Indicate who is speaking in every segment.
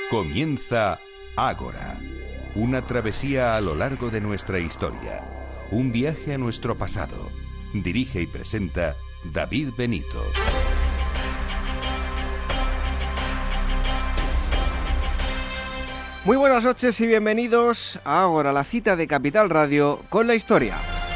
Speaker 1: Comienza Ágora, una travesía a lo largo de nuestra historia, un viaje a nuestro pasado. Dirige y presenta David Benito.
Speaker 2: Muy buenas noches y bienvenidos a Ágora, la cita de Capital Radio con la historia.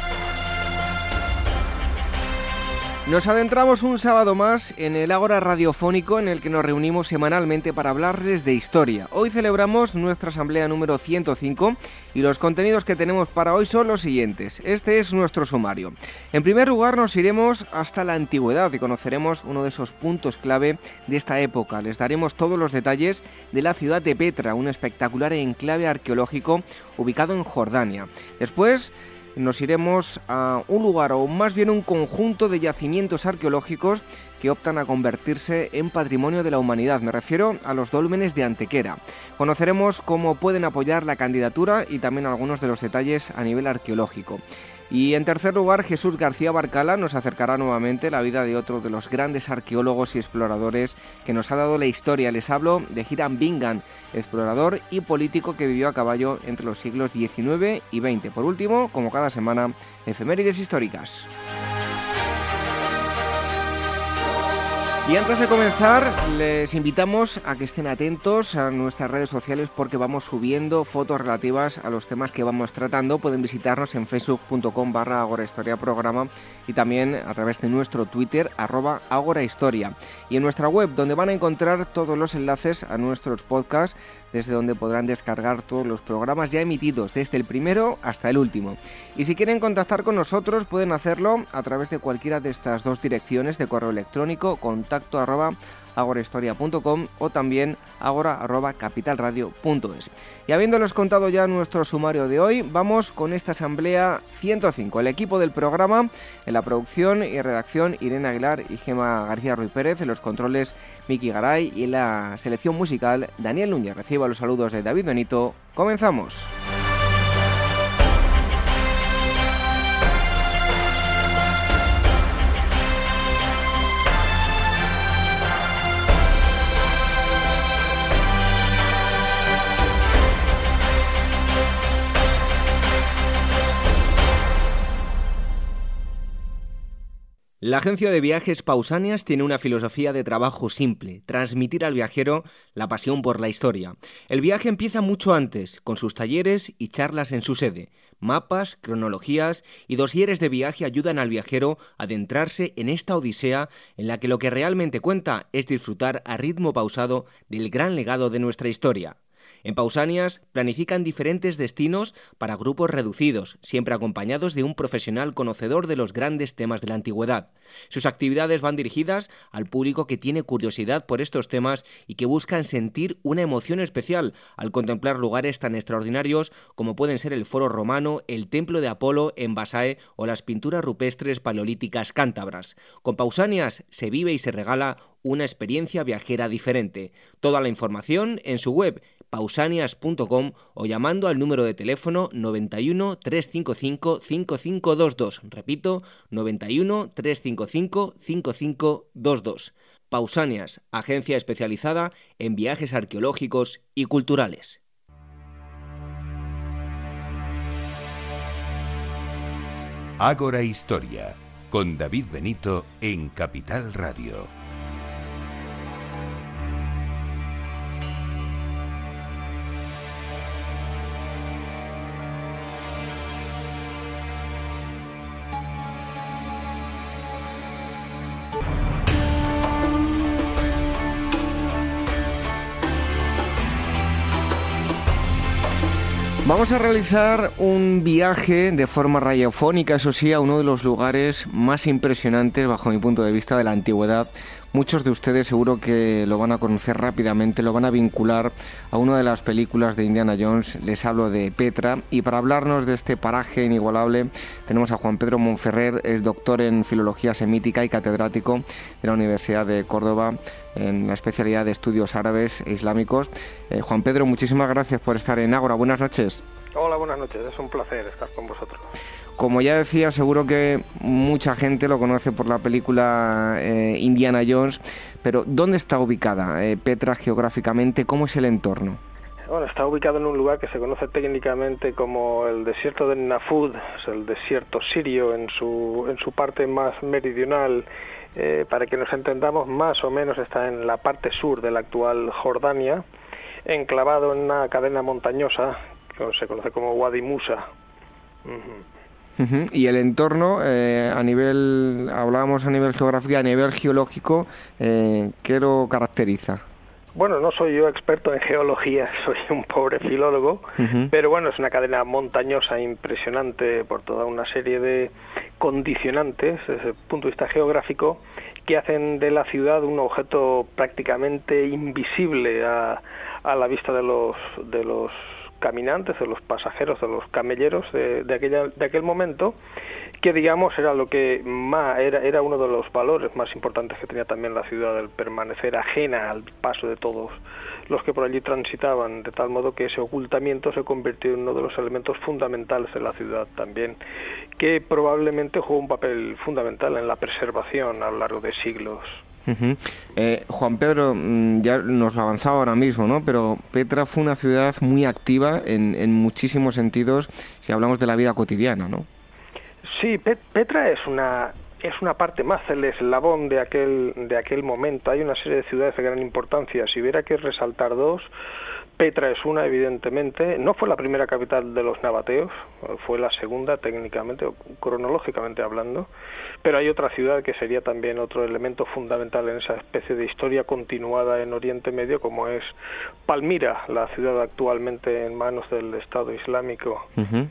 Speaker 2: Nos adentramos un sábado más en el Ágora radiofónico en el que nos reunimos semanalmente para hablarles de historia. Hoy celebramos nuestra asamblea número 105 y los contenidos que tenemos para hoy son los siguientes. Este es nuestro sumario. En primer lugar nos iremos hasta la antigüedad y conoceremos uno de esos puntos clave de esta época. Les daremos todos los detalles de la ciudad de Petra, un espectacular enclave arqueológico ubicado en Jordania. Después nos iremos a un lugar, o más bien un conjunto de yacimientos arqueológicos que optan a convertirse en patrimonio de la humanidad. Me refiero a los dólmenes de Antequera. Conoceremos cómo pueden apoyar la candidatura y también algunos de los detalles a nivel arqueológico. Y en tercer lugar, Jesús García Barcala nos acercará nuevamente la vida de otro de los grandes arqueólogos y exploradores que nos ha dado la historia. Les hablo de Hiram Bingham, explorador y político que vivió a caballo entre los siglos XIX y XX. Por último, como cada semana, efemérides históricas. Y antes de comenzar, les invitamos a que estén atentos a nuestras redes sociales porque vamos subiendo fotos relativas a los temas que vamos tratando. Pueden visitarnos en facebook.com/agorahistoriaprograma y también a través de nuestro Twitter, @agorahistoria. Y en nuestra web, donde van a encontrar todos los enlaces a nuestros podcasts, desde donde podrán descargar todos los programas ya emitidos, desde el primero hasta el último. Y si quieren contactar con nosotros, pueden hacerlo a través de cualquiera de estas dos direcciones de correo electrónico, contacto@agorahistoria.com o también agora@capitalradio.es. Y habiéndoles contado ya nuestro sumario de hoy, vamos con esta asamblea 105. El equipo del programa, en la producción y redacción, Irene Aguilar y Gemma García Ruiz Pérez, en los controles, Miki Garay, y en la selección musical, Daniel Núñez. Reciba los saludos de David Benito. ¡Comenzamos! La agencia de viajes Pausanias tiene una filosofía de trabajo simple: transmitir al viajero la pasión por la historia. El viaje empieza mucho antes, con sus talleres y charlas en su sede. Mapas, cronologías y dosieres de viaje ayudan al viajero a adentrarse en esta odisea en la que lo que realmente cuenta es disfrutar a ritmo pausado del gran legado de nuestra historia. En Pausanias planifican diferentes destinos para grupos reducidos, siempre acompañados de un profesional conocedor de los grandes temas de la antigüedad. Sus actividades van dirigidas al público que tiene curiosidad por estos temas y que buscan sentir una emoción especial al contemplar lugares tan extraordinarios como pueden ser el Foro Romano, el Templo de Apolo en Basae o las pinturas rupestres paleolíticas cántabras. Con Pausanias se vive y se regala una experiencia viajera diferente. Toda la información en su web pausanias.com o llamando al número de teléfono 91 355 5522. Repito, 91 355 5522. Pausanias, agencia especializada en viajes arqueológicos y culturales.
Speaker 1: Ágora Historia, con David Benito en Capital Radio.
Speaker 2: Vamos a realizar un viaje de forma radiofónica, eso sí, a uno de los lugares más impresionantes bajo mi punto de vista de la antigüedad. Muchos de ustedes seguro que lo van a conocer rápidamente, lo van a vincular a una de las películas de Indiana Jones. Les hablo de Petra, y para hablarnos de este paraje inigualable tenemos a Juan Pedro Monferrer, es doctor en Filología Semítica y catedrático de la Universidad de Córdoba en la especialidad de Estudios Árabes e Islámicos. Juan Pedro, muchísimas gracias por estar en Ágora. Buenas noches.
Speaker 3: Hola, buenas noches. Es un placer estar con vosotros.
Speaker 2: Como ya decía, seguro que mucha gente lo conoce por la película Indiana Jones, pero ¿dónde está ubicada Petra geográficamente? ¿Cómo es el entorno?
Speaker 3: Bueno, está ubicado en un lugar que se conoce técnicamente como el desierto de Nafud, es el desierto sirio en su parte más meridional. Para que nos entendamos, más o menos está en la parte sur de la actual Jordania, enclavado en una cadena montañosa que se conoce como Wadi Musa.
Speaker 2: Y el entorno, hablábamos a nivel geográfico, a nivel geológico, ¿qué lo caracteriza?
Speaker 3: Bueno, no soy yo experto en geología, soy un pobre filólogo, pero bueno, es una cadena montañosa impresionante por toda una serie de condicionantes desde el punto de vista geográfico que hacen de la ciudad un objeto prácticamente invisible a la vista de los caminantes, de los pasajeros, de los camelleros de aquel momento, que digamos era lo que más era uno de los valores más importantes que tenía también la ciudad, el permanecer ajena al paso de todos los que por allí transitaban, de tal modo que ese ocultamiento se convirtió en uno de los elementos fundamentales de la ciudad también, que probablemente jugó un papel fundamental en la preservación a lo largo de siglos.
Speaker 2: Juan Pedro, ya nos lo avanzaba ahora mismo, ¿no? Pero Petra fue una ciudad muy activa en muchísimos sentidos si hablamos de la vida cotidiana, ¿no?
Speaker 3: Sí, Petra es una parte más del eslabón de aquel momento. Hay una serie de ciudades de gran importancia. Si hubiera que resaltar dos, Petra es una, evidentemente. No fue la primera capital de los nabateos, fue la segunda técnicamente, cronológicamente hablando, pero hay otra ciudad que sería también otro elemento fundamental en esa especie de historia continuada en Oriente Medio, como es Palmira, la ciudad actualmente en manos del Estado Islámico,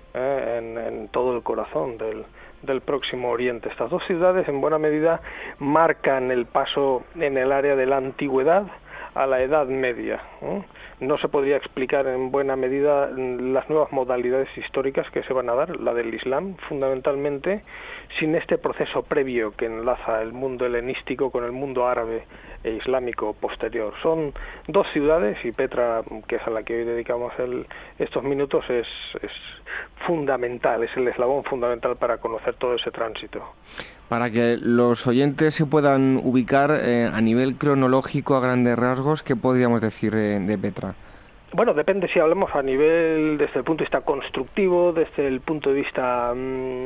Speaker 3: en todo el corazón del Próximo Oriente. Estas dos ciudades en buena medida marcan el paso en el área de la antigüedad a la Edad Media. No se podría explicar en buena medida las nuevas modalidades históricas que se van a dar, la del Islam fundamentalmente, sin este proceso previo que enlaza el mundo helenístico con el mundo árabe e islámico posterior. Son dos ciudades y Petra, que es a la que hoy dedicamos estos minutos, es fundamental, es el eslabón fundamental para conocer todo ese tránsito.
Speaker 2: Para que los oyentes se puedan ubicar a nivel cronológico a grandes rasgos, ¿qué podríamos decir de Petra?
Speaker 3: Bueno, depende si hablamos a nivel desde el punto de vista constructivo, desde el punto de vista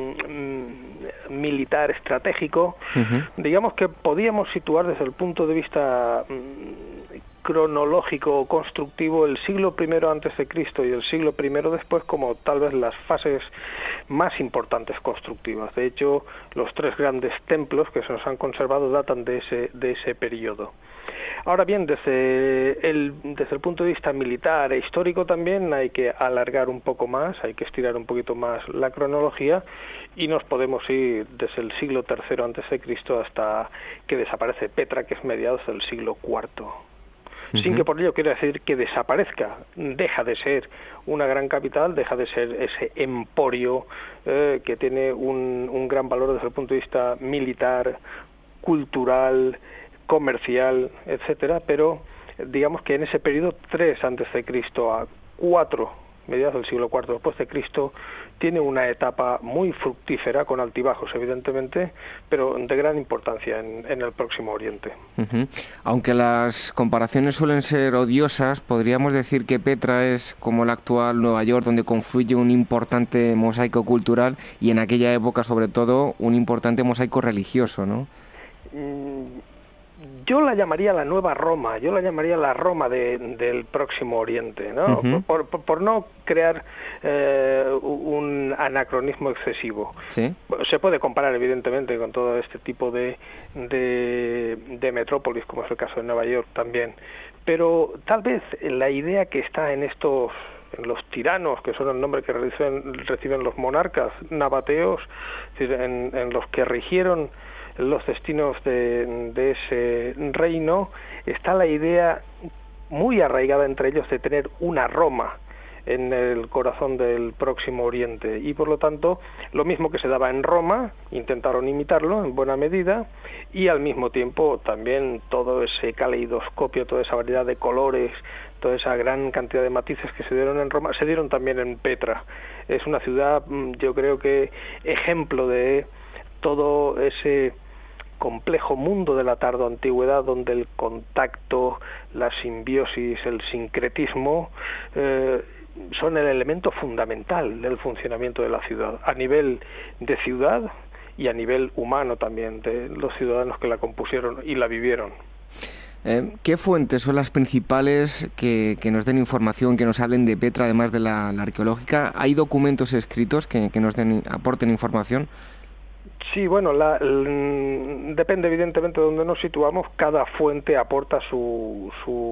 Speaker 3: militar, estratégico. Digamos que podíamos situar desde el punto de vista cronológico o constructivo el siglo I antes de Cristo y el siglo I después como tal vez las fases más importantes constructivas. De hecho, los tres grandes templos que se nos han conservado datan de ese periodo. Ahora bien, desde el punto de vista militar e histórico también hay que alargar un poco más, hay que estirar un poquito más la cronología y nos podemos ir desde el siglo III antes de Cristo hasta que desaparece Petra, que es mediados del siglo IV. Sin que por ello quiera decir que desaparezca, deja de ser una gran capital, deja de ser ese emporio que tiene un gran valor desde el punto de vista militar, cultural, comercial, etcétera, pero digamos que en ese periodo 3 antes de Cristo a 4 mediados del siglo IV después de Cristo tiene una etapa muy fructífera con altibajos evidentemente, pero de gran importancia en el Próximo Oriente.
Speaker 2: Aunque las comparaciones suelen ser odiosas, podríamos decir que Petra es como la actual Nueva York, donde confluye un importante mosaico cultural y en aquella época sobre todo un importante mosaico religioso, ¿no?
Speaker 3: Yo la llamaría la Nueva Roma, yo la llamaría la Roma del Próximo Oriente, ¿no? Por no crear un anacronismo excesivo. ¿Sí? Se puede comparar evidentemente con todo este tipo de metrópolis, como es el caso de Nueva York también, pero tal vez la idea que está en los tiranos, que son el nombre que reciben los monarcas nabateos, es decir, en los que rigieron los destinos de ese reino, está la idea muy arraigada entre ellos de tener una Roma en el corazón del Próximo Oriente, y por lo tanto lo mismo que se daba en Roma, intentaron imitarlo en buena medida, y al mismo tiempo también todo ese caleidoscopio, toda esa variedad de colores, toda esa gran cantidad de matices que se dieron en Roma, se dieron también en Petra. Es una ciudad, yo creo que ejemplo de todo ese complejo mundo de la tardoantigüedad, donde el contacto, la simbiosis, el sincretismo son el elemento fundamental del funcionamiento de la ciudad, a nivel de ciudad y a nivel humano también, de los ciudadanos que la compusieron y la vivieron.
Speaker 2: ¿Qué fuentes son las principales que nos den información, que nos hablen de Petra, además de la arqueológica? ¿Hay documentos escritos que nos aporten información?
Speaker 3: Sí, bueno, depende evidentemente de dónde nos situamos. Cada fuente aporta su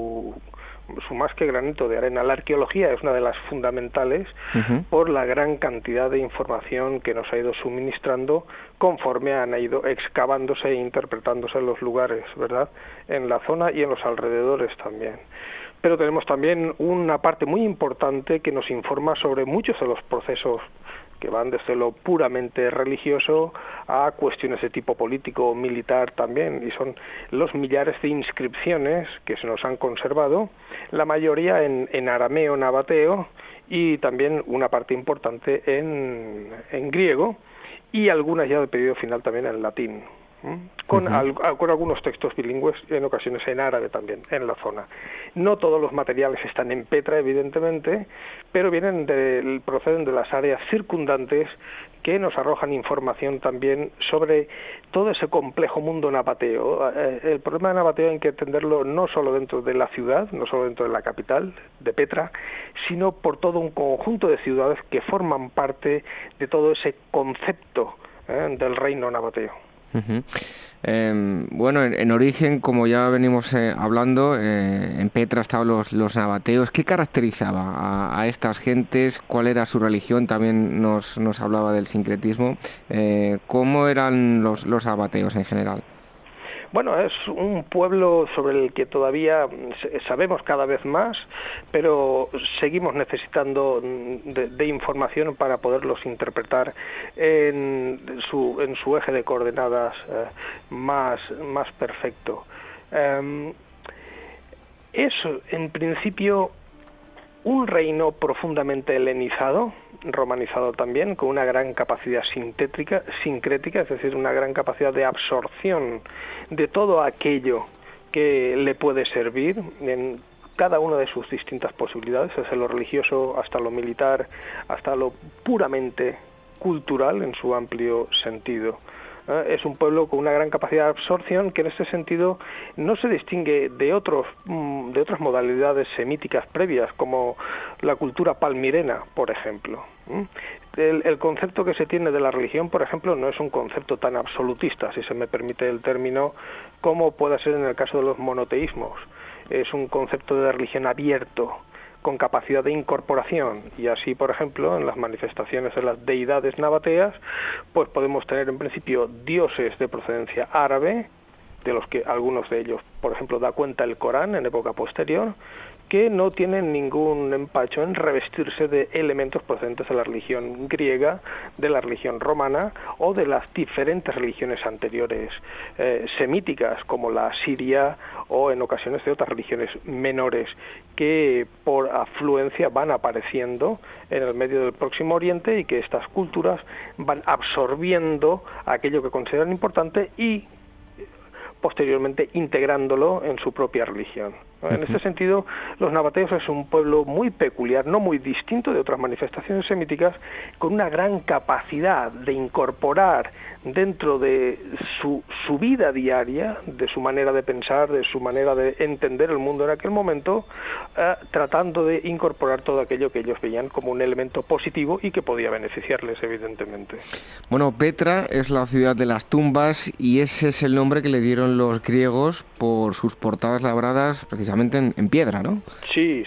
Speaker 3: más que granito de arena. La arqueología es una de las fundamentales por la gran cantidad de información que nos ha ido suministrando conforme han ido excavándose e interpretándose los lugares, ¿verdad?, en la zona y en los alrededores también. Pero tenemos también una parte muy importante que nos informa sobre muchos de los procesos que van desde lo puramente religioso a cuestiones de tipo político o militar también, y son los millares de inscripciones que se nos han conservado, la mayoría en arameo nabateo y también una parte importante en griego y algunas ya del periodo final también en latín, con algunos textos bilingües, en ocasiones en árabe también, en la zona. No todos los materiales están en Petra, evidentemente, pero proceden de las áreas circundantes que nos arrojan información también sobre todo ese complejo mundo nabateo. El problema de nabateo hay que entenderlo no solo dentro de la ciudad, no solo dentro de la capital, de Petra, sino por todo un conjunto de ciudades que forman parte de todo ese concepto del reino nabateo.
Speaker 2: Bueno, en origen, como ya venimos hablando, en Petra estaban los nabateos. ¿Qué caracterizaba a estas gentes? ¿Cuál era su religión? También nos hablaba del sincretismo. ¿Cómo eran los nabateos en general?
Speaker 3: Bueno, es un pueblo sobre el que todavía sabemos cada vez más, pero seguimos necesitando de información para poderlos interpretar en su eje de coordenadas más perfecto. Es, en principio, un reino profundamente helenizado, romanizado también, con una gran capacidad sincrética, es decir, una gran capacidad de absorción de todo aquello que le puede servir en cada una de sus distintas posibilidades, desde lo religioso hasta lo militar, hasta lo puramente cultural en su amplio sentido. Es un pueblo con una gran capacidad de absorción que en este sentido no se distingue de otras modalidades semíticas previas, como la cultura palmirena, por ejemplo. El concepto que se tiene de la religión, por ejemplo, no es un concepto tan absolutista, si se me permite el término, como puede ser en el caso de los monoteísmos. Es un concepto de religión abierto, con capacidad de incorporación, y así, por ejemplo, en las manifestaciones de las deidades nabateas, pues podemos tener en principio dioses de procedencia árabe, de los que algunos de ellos, por ejemplo, da cuenta el Corán en época posterior, que no tienen ningún empacho en revestirse de elementos procedentes de la religión griega, de la religión romana o de las diferentes religiones anteriores semíticas, como la siria o en ocasiones de otras religiones menores que por afluencia van apareciendo en el medio del Próximo Oriente, y que estas culturas van absorbiendo aquello que consideran importante y posteriormente integrándolo en su propia religión. En este sentido, los nabateos es un pueblo muy peculiar, no muy distinto de otras manifestaciones semíticas, con una gran capacidad de incorporar dentro de su vida diaria, de su manera de pensar, de su manera de entender el mundo en aquel momento, tratando de incorporar todo aquello que ellos veían como un elemento positivo y que podía beneficiarles, evidentemente.
Speaker 2: Bueno, Petra es la ciudad de las tumbas, y ese es el nombre que le dieron los griegos por sus portadas labradas precisamente en piedra, ¿no?
Speaker 3: Sí.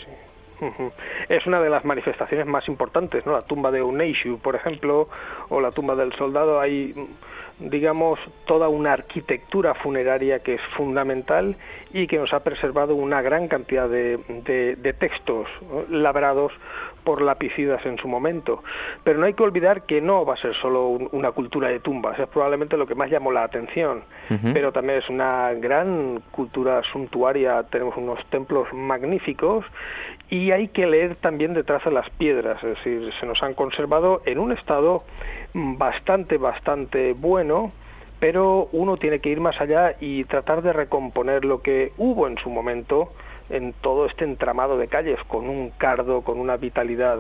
Speaker 3: Es una de las manifestaciones más importantes, ¿no? La tumba de Uneishu, por ejemplo, o la tumba del soldado. Hay digamos, toda una arquitectura funeraria que es fundamental y que nos ha preservado una gran cantidad de textos, ¿no?, labrados por lapicidas en su momento. Pero no hay que olvidar que no va a ser solo una cultura de tumbas, es probablemente lo que más llamó la atención, pero también es una gran cultura suntuaria, tenemos unos templos magníficos y hay que leer también detrás de las piedras, es decir, se nos han conservado en un estado bastante bueno, pero uno tiene que ir más allá y tratar de recomponer lo que hubo en su momento en todo este entramado de calles, con un cardo, con una vitalidad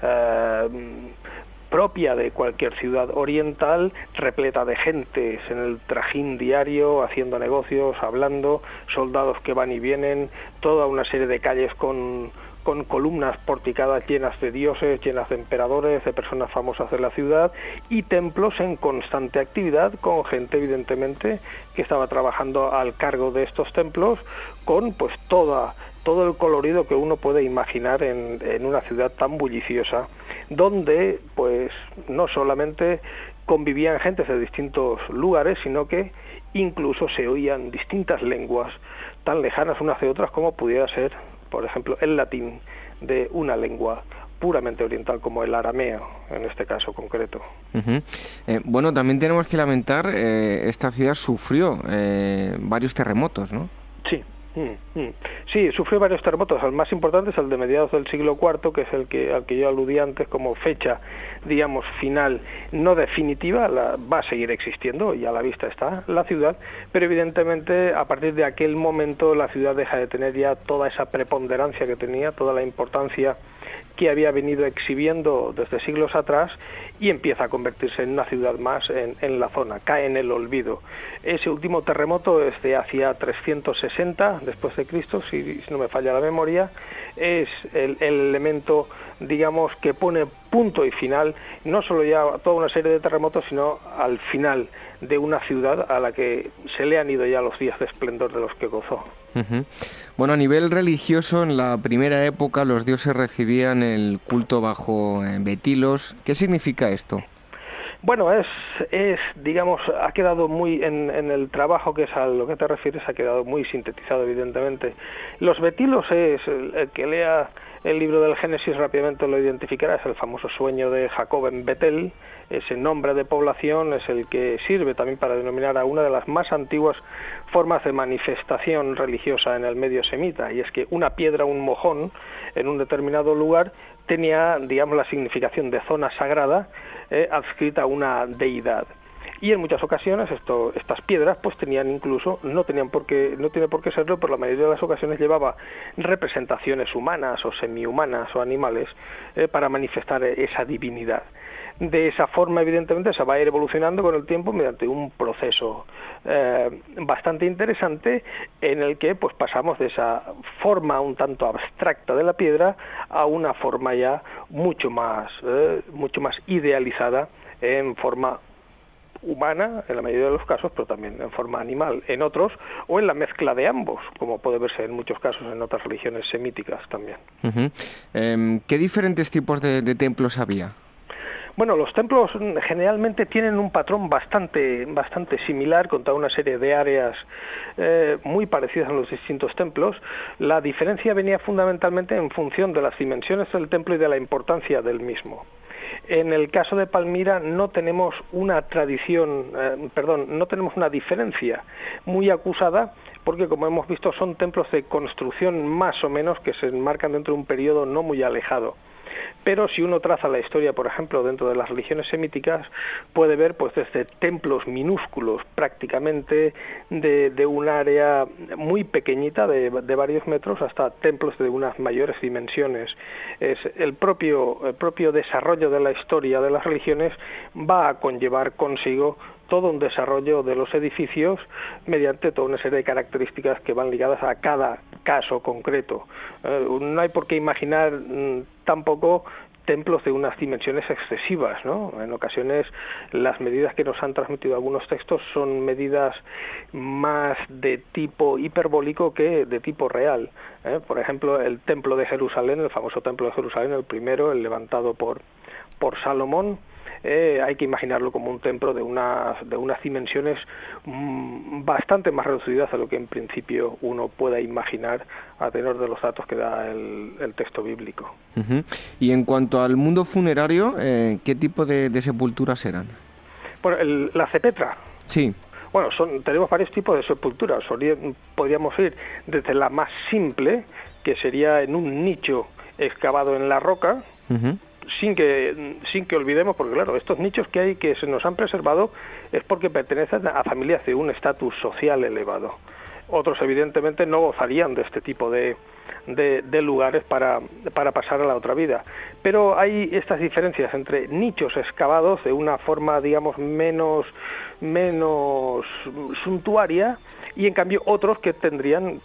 Speaker 3: propia de cualquier ciudad oriental, repleta de gentes en el trajín diario, haciendo negocios, hablando, soldados que van y vienen, toda una serie de calles con columnas porticadas llenas de dioses, llenas de emperadores, de personas famosas de la ciudad, y templos en constante actividad, con gente evidentemente que estaba trabajando al cargo de estos templos, con pues todo el colorido que uno puede imaginar en una ciudad tan bulliciosa, donde pues no solamente convivían gentes de distintos lugares, sino que incluso se oían distintas lenguas tan lejanas unas de otras como pudiera ser, por ejemplo, el latín de una lengua puramente oriental como el arameo, en este caso concreto.
Speaker 2: Bueno, también tenemos que lamentar, esta ciudad sufrió varios terremotos, ¿no?
Speaker 3: Sí. Sí, sufrió varios terremotos. El más importante es el de mediados del siglo IV, que es al que yo aludí antes como fecha, digamos, final, no definitiva. Va a seguir existiendo y a la vista está la ciudad, pero evidentemente a partir de aquel momento la ciudad deja de tener ya toda esa preponderancia que tenía, toda la importancia que había venido exhibiendo desde siglos atrás, y empieza a convertirse en una ciudad más en la zona, cae en el olvido. Ese último terremoto es de hacia 360 después de Cristo, si no me falla la memoria, es el elemento, digamos, que pone punto y final, no solo ya a toda una serie de terremotos, sino al final de una ciudad a la que se le han ido ya los días de esplendor de los que gozó.
Speaker 2: Bueno, a nivel religioso, en la primera época los dioses recibían el culto bajo Betilos. ¿Qué significa esto?
Speaker 3: Bueno, es digamos, ha quedado muy, en el trabajo que es a lo que te refieres, ha quedado muy sintetizado, evidentemente. Los Betilos es, el que lea el libro del Génesis rápidamente lo identificará, es el famoso sueño de Jacob en Betel. Ese nombre de población es el que sirve también para denominar a una de las más antiguas formas de manifestación religiosa en el medio semita, y es que una piedra, un mojón, en un determinado lugar tenía, digamos, la significación de zona sagrada adscrita a una deidad. Y en muchas ocasiones estas piedras pues tenían incluso, no tiene por qué serlo, pero la mayoría de las ocasiones llevaba representaciones humanas o semihumanas o animales para manifestar esa divinidad. De esa forma, evidentemente, se va a ir evolucionando con el tiempo mediante un proceso bastante interesante, en el que pues pasamos de esa forma un tanto abstracta de la piedra a una forma ya mucho más idealizada en forma humana, en la mayoría de los casos, pero también en forma animal en otros, o en la mezcla de ambos, como puede verse en muchos casos en otras religiones semíticas también.
Speaker 2: ¿Qué diferentes tipos de templos había?
Speaker 3: Bueno, los templos generalmente tienen un patrón bastante similar, con toda una serie de áreas muy parecidas en los distintos templos. La diferencia venía fundamentalmente en función de las dimensiones del templo y de la importancia del mismo. En el caso de Palmira no tenemos una no tenemos una diferencia muy acusada, porque como hemos visto son templos de construcción más o menos que se enmarcan dentro de un periodo no muy alejado. Pero si uno traza la historia, por ejemplo, dentro de las religiones semíticas, puede ver pues desde templos minúsculos prácticamente de un área muy pequeñita de varios metros hasta templos de unas mayores dimensiones. Es el propio desarrollo de la historia de las religiones va a conllevar consigo todo un desarrollo de los edificios mediante toda una serie de características que van ligadas a cada caso concreto. No hay por qué imaginar tampoco templos de unas dimensiones excesivas, ¿no? En ocasiones las medidas que nos han transmitido algunos textos son medidas más de tipo hiperbólico que de tipo real. Por ejemplo, el templo de Jerusalén, el famoso templo de Jerusalén, el primero, el levantado por Salomón, hay que imaginarlo como un templo de unas dimensiones bastante más reducidas a lo que en principio uno pueda imaginar a tenor de los datos que da el texto bíblico.
Speaker 2: Uh-huh. Y en cuanto al mundo funerario, ¿qué tipo de sepulturas eran?
Speaker 3: Bueno, la cepetra.
Speaker 2: Sí.
Speaker 3: Bueno, tenemos varios tipos de sepulturas. Podríamos ir desde la más simple, que sería en un nicho excavado en la roca, uh-huh. sin que olvidemos, porque claro, estos nichos que hay que se nos han preservado es porque pertenecen a familias de un estatus social elevado. Otros evidentemente no gozarían de este tipo de lugares para pasar a la otra vida. Pero hay estas diferencias entre nichos excavados de una forma, digamos, menos suntuaria, y en cambio otros que tendrían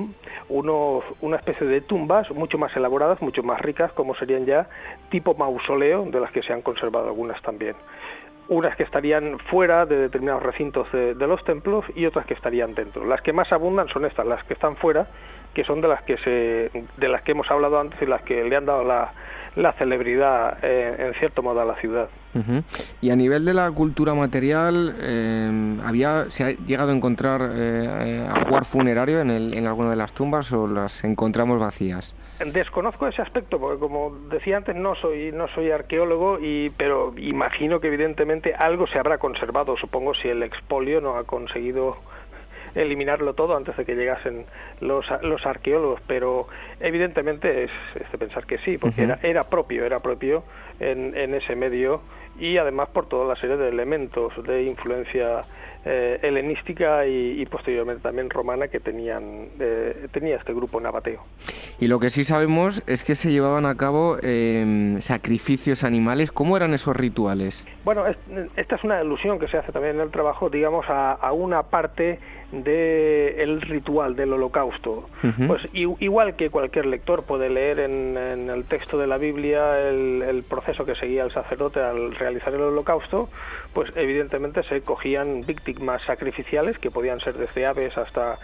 Speaker 3: una especie de tumbas mucho más elaboradas, mucho más ricas, como serían ya tipo mausoleo, de las que se han conservado algunas también. Unas que estarían fuera de determinados recintos de los templos y otras que estarían dentro. Las que más abundan son estas, las que están fuera, que son de las que hemos hablado antes y las que le han dado la celebridad en cierto modo a la ciudad.
Speaker 2: Uh-huh. Y a nivel de la cultura material, ¿se ha llegado a encontrar ajuar funerario en alguna de las tumbas o las encontramos vacías?
Speaker 3: Desconozco ese aspecto porque, como decía antes, no soy arqueólogo, pero imagino que evidentemente algo se habrá conservado. Supongo si el expolio no ha conseguido eliminarlo todo antes de que llegasen los arqueólogos, pero evidentemente es de pensar que sí, porque uh-huh. era propio en ese medio, y además por toda la serie de elementos de influencia helenística y posteriormente también romana que tenía este grupo nabateo.
Speaker 2: Y lo que sí sabemos es que se llevaban a cabo sacrificios animales. ¿Cómo eran esos rituales?
Speaker 3: Bueno, esta es una alusión que se hace también en el trabajo, digamos, a una parte del ritual del holocausto. Uh-huh. Pues igual que cualquier lector puede leer en el texto de la Biblia el proceso que seguía el sacerdote al realizar el holocausto, pues evidentemente se cogían víctimas sacrificiales que podían ser desde aves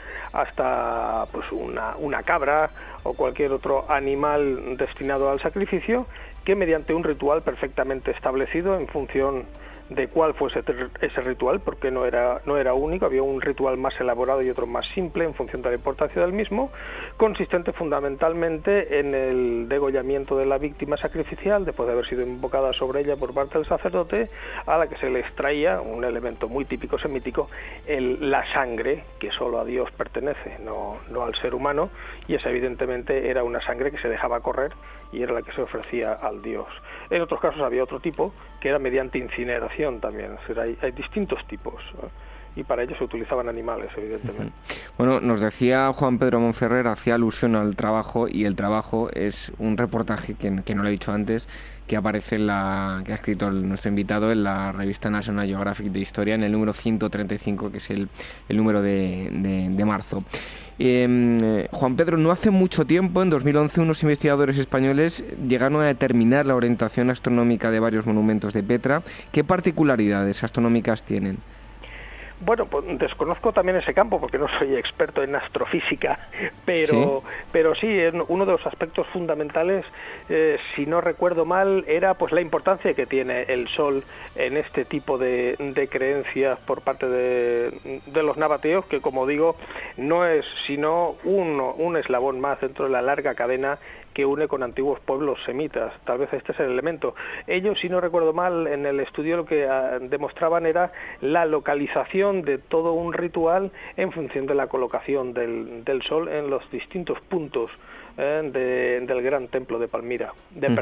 Speaker 3: hasta pues una cabra o cualquier otro animal destinado al sacrificio, que mediante un ritual perfectamente establecido en función de cuál fuese ese ritual, porque no era único, había un ritual más elaborado y otro más simple en función de la importancia del mismo, consistente fundamentalmente en el degollamiento de la víctima sacrificial después de haber sido invocada sobre ella por parte del sacerdote, a la que se le extraía un elemento muy típico semítico, la sangre, que solo a Dios pertenece, no al ser humano, y esa evidentemente era una sangre que se dejaba correr y era la que se ofrecía al dios. En otros casos había otro tipo, que era mediante incineración también. Es decir, hay distintos tipos, ¿eh? Y para ello se utilizaban animales, evidentemente.
Speaker 2: Bueno, nos decía Juan Pedro Monferrer, hacía alusión al trabajo, y el trabajo es un reportaje que no lo he dicho antes, que aparece que ha escrito nuestro invitado en la revista National Geographic de Historia, en el número 135, que es el número de marzo. Juan Pedro, no hace mucho tiempo, en 2011, unos investigadores españoles llegaron a determinar la orientación astronómica de varios monumentos de Petra. ¿Qué particularidades astronómicas tienen?
Speaker 3: Bueno, pues desconozco también ese campo porque no soy experto en astrofísica, pero sí, uno de los aspectos fundamentales, si no recuerdo mal, era pues la importancia que tiene el Sol en este tipo de creencias por parte de los nabateos, que, como digo, no es sino un eslabón más dentro de la larga cadena que une con antiguos pueblos semitas. Tal vez este es el elemento. Ellos, si no recuerdo mal, en el estudio lo que demostraban era la localización de todo un ritual en función de la colocación del Sol en los distintos puntos del gran templo de Palmira,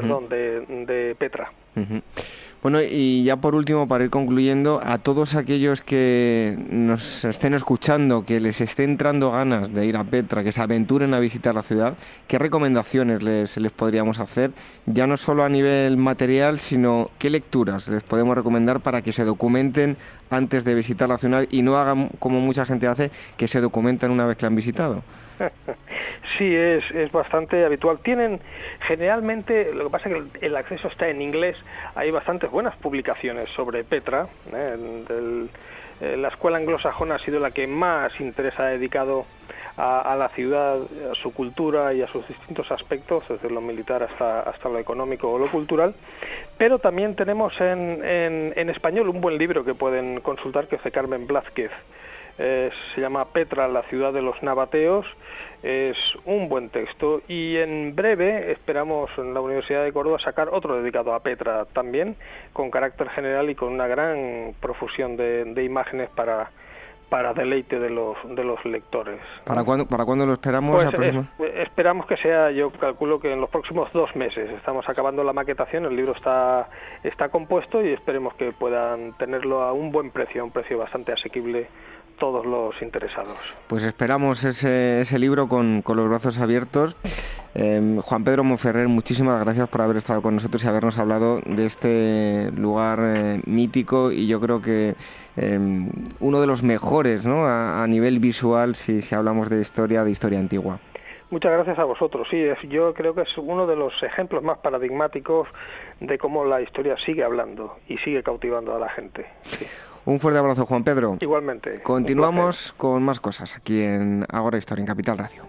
Speaker 3: de Petra. Uh-huh.
Speaker 2: Bueno, y ya por último, para ir concluyendo, a todos aquellos que nos estén escuchando, que les esté entrando ganas de ir a Petra, que se aventuren a visitar la ciudad, ¿qué recomendaciones les podríamos hacer? Ya no solo a nivel material, sino qué lecturas les podemos recomendar para que se documenten antes de visitar la ciudad y no hagan como mucha gente hace, que se documentan una vez que la han visitado.
Speaker 3: Sí, es bastante habitual. Tienen generalmente, lo que pasa es que el acceso está en inglés, hay bastantes buenas publicaciones sobre Petra. La escuela anglosajona ha sido la que más interés ha dedicado a la ciudad, a su cultura y a sus distintos aspectos, desde lo militar hasta lo económico o lo cultural. Pero también tenemos en español un buen libro que pueden consultar, que es de Carmen Blázquez. Se llama Petra, la ciudad de los nabateos. Es un buen texto, y en breve esperamos en la Universidad de Córdoba sacar otro dedicado a Petra también, con carácter general y con una gran profusión de imágenes para deleite de los lectores.
Speaker 2: ¿Para cuándo lo esperamos?
Speaker 3: Esperamos que sea, yo calculo que en los próximos 2 meses. Estamos acabando la maquetación, el libro está compuesto, y esperemos que puedan tenerlo a un buen precio, a un precio bastante asequible, todos los interesados.
Speaker 2: Pues esperamos ese libro con los brazos abiertos. Juan Pedro Monferrer, muchísimas gracias por haber estado con nosotros y habernos hablado de este lugar mítico, y yo creo que uno de los mejores, ¿no?, a nivel visual, si hablamos de historia antigua.
Speaker 3: Muchas gracias a vosotros. Sí, yo creo que es uno de los ejemplos más paradigmáticos de cómo la historia sigue hablando y sigue cautivando a la gente. Sí.
Speaker 2: Un fuerte abrazo, Juan Pedro.
Speaker 3: Igualmente.
Speaker 2: Continuamos con más cosas aquí en Ágora Historia, en Capital Radio.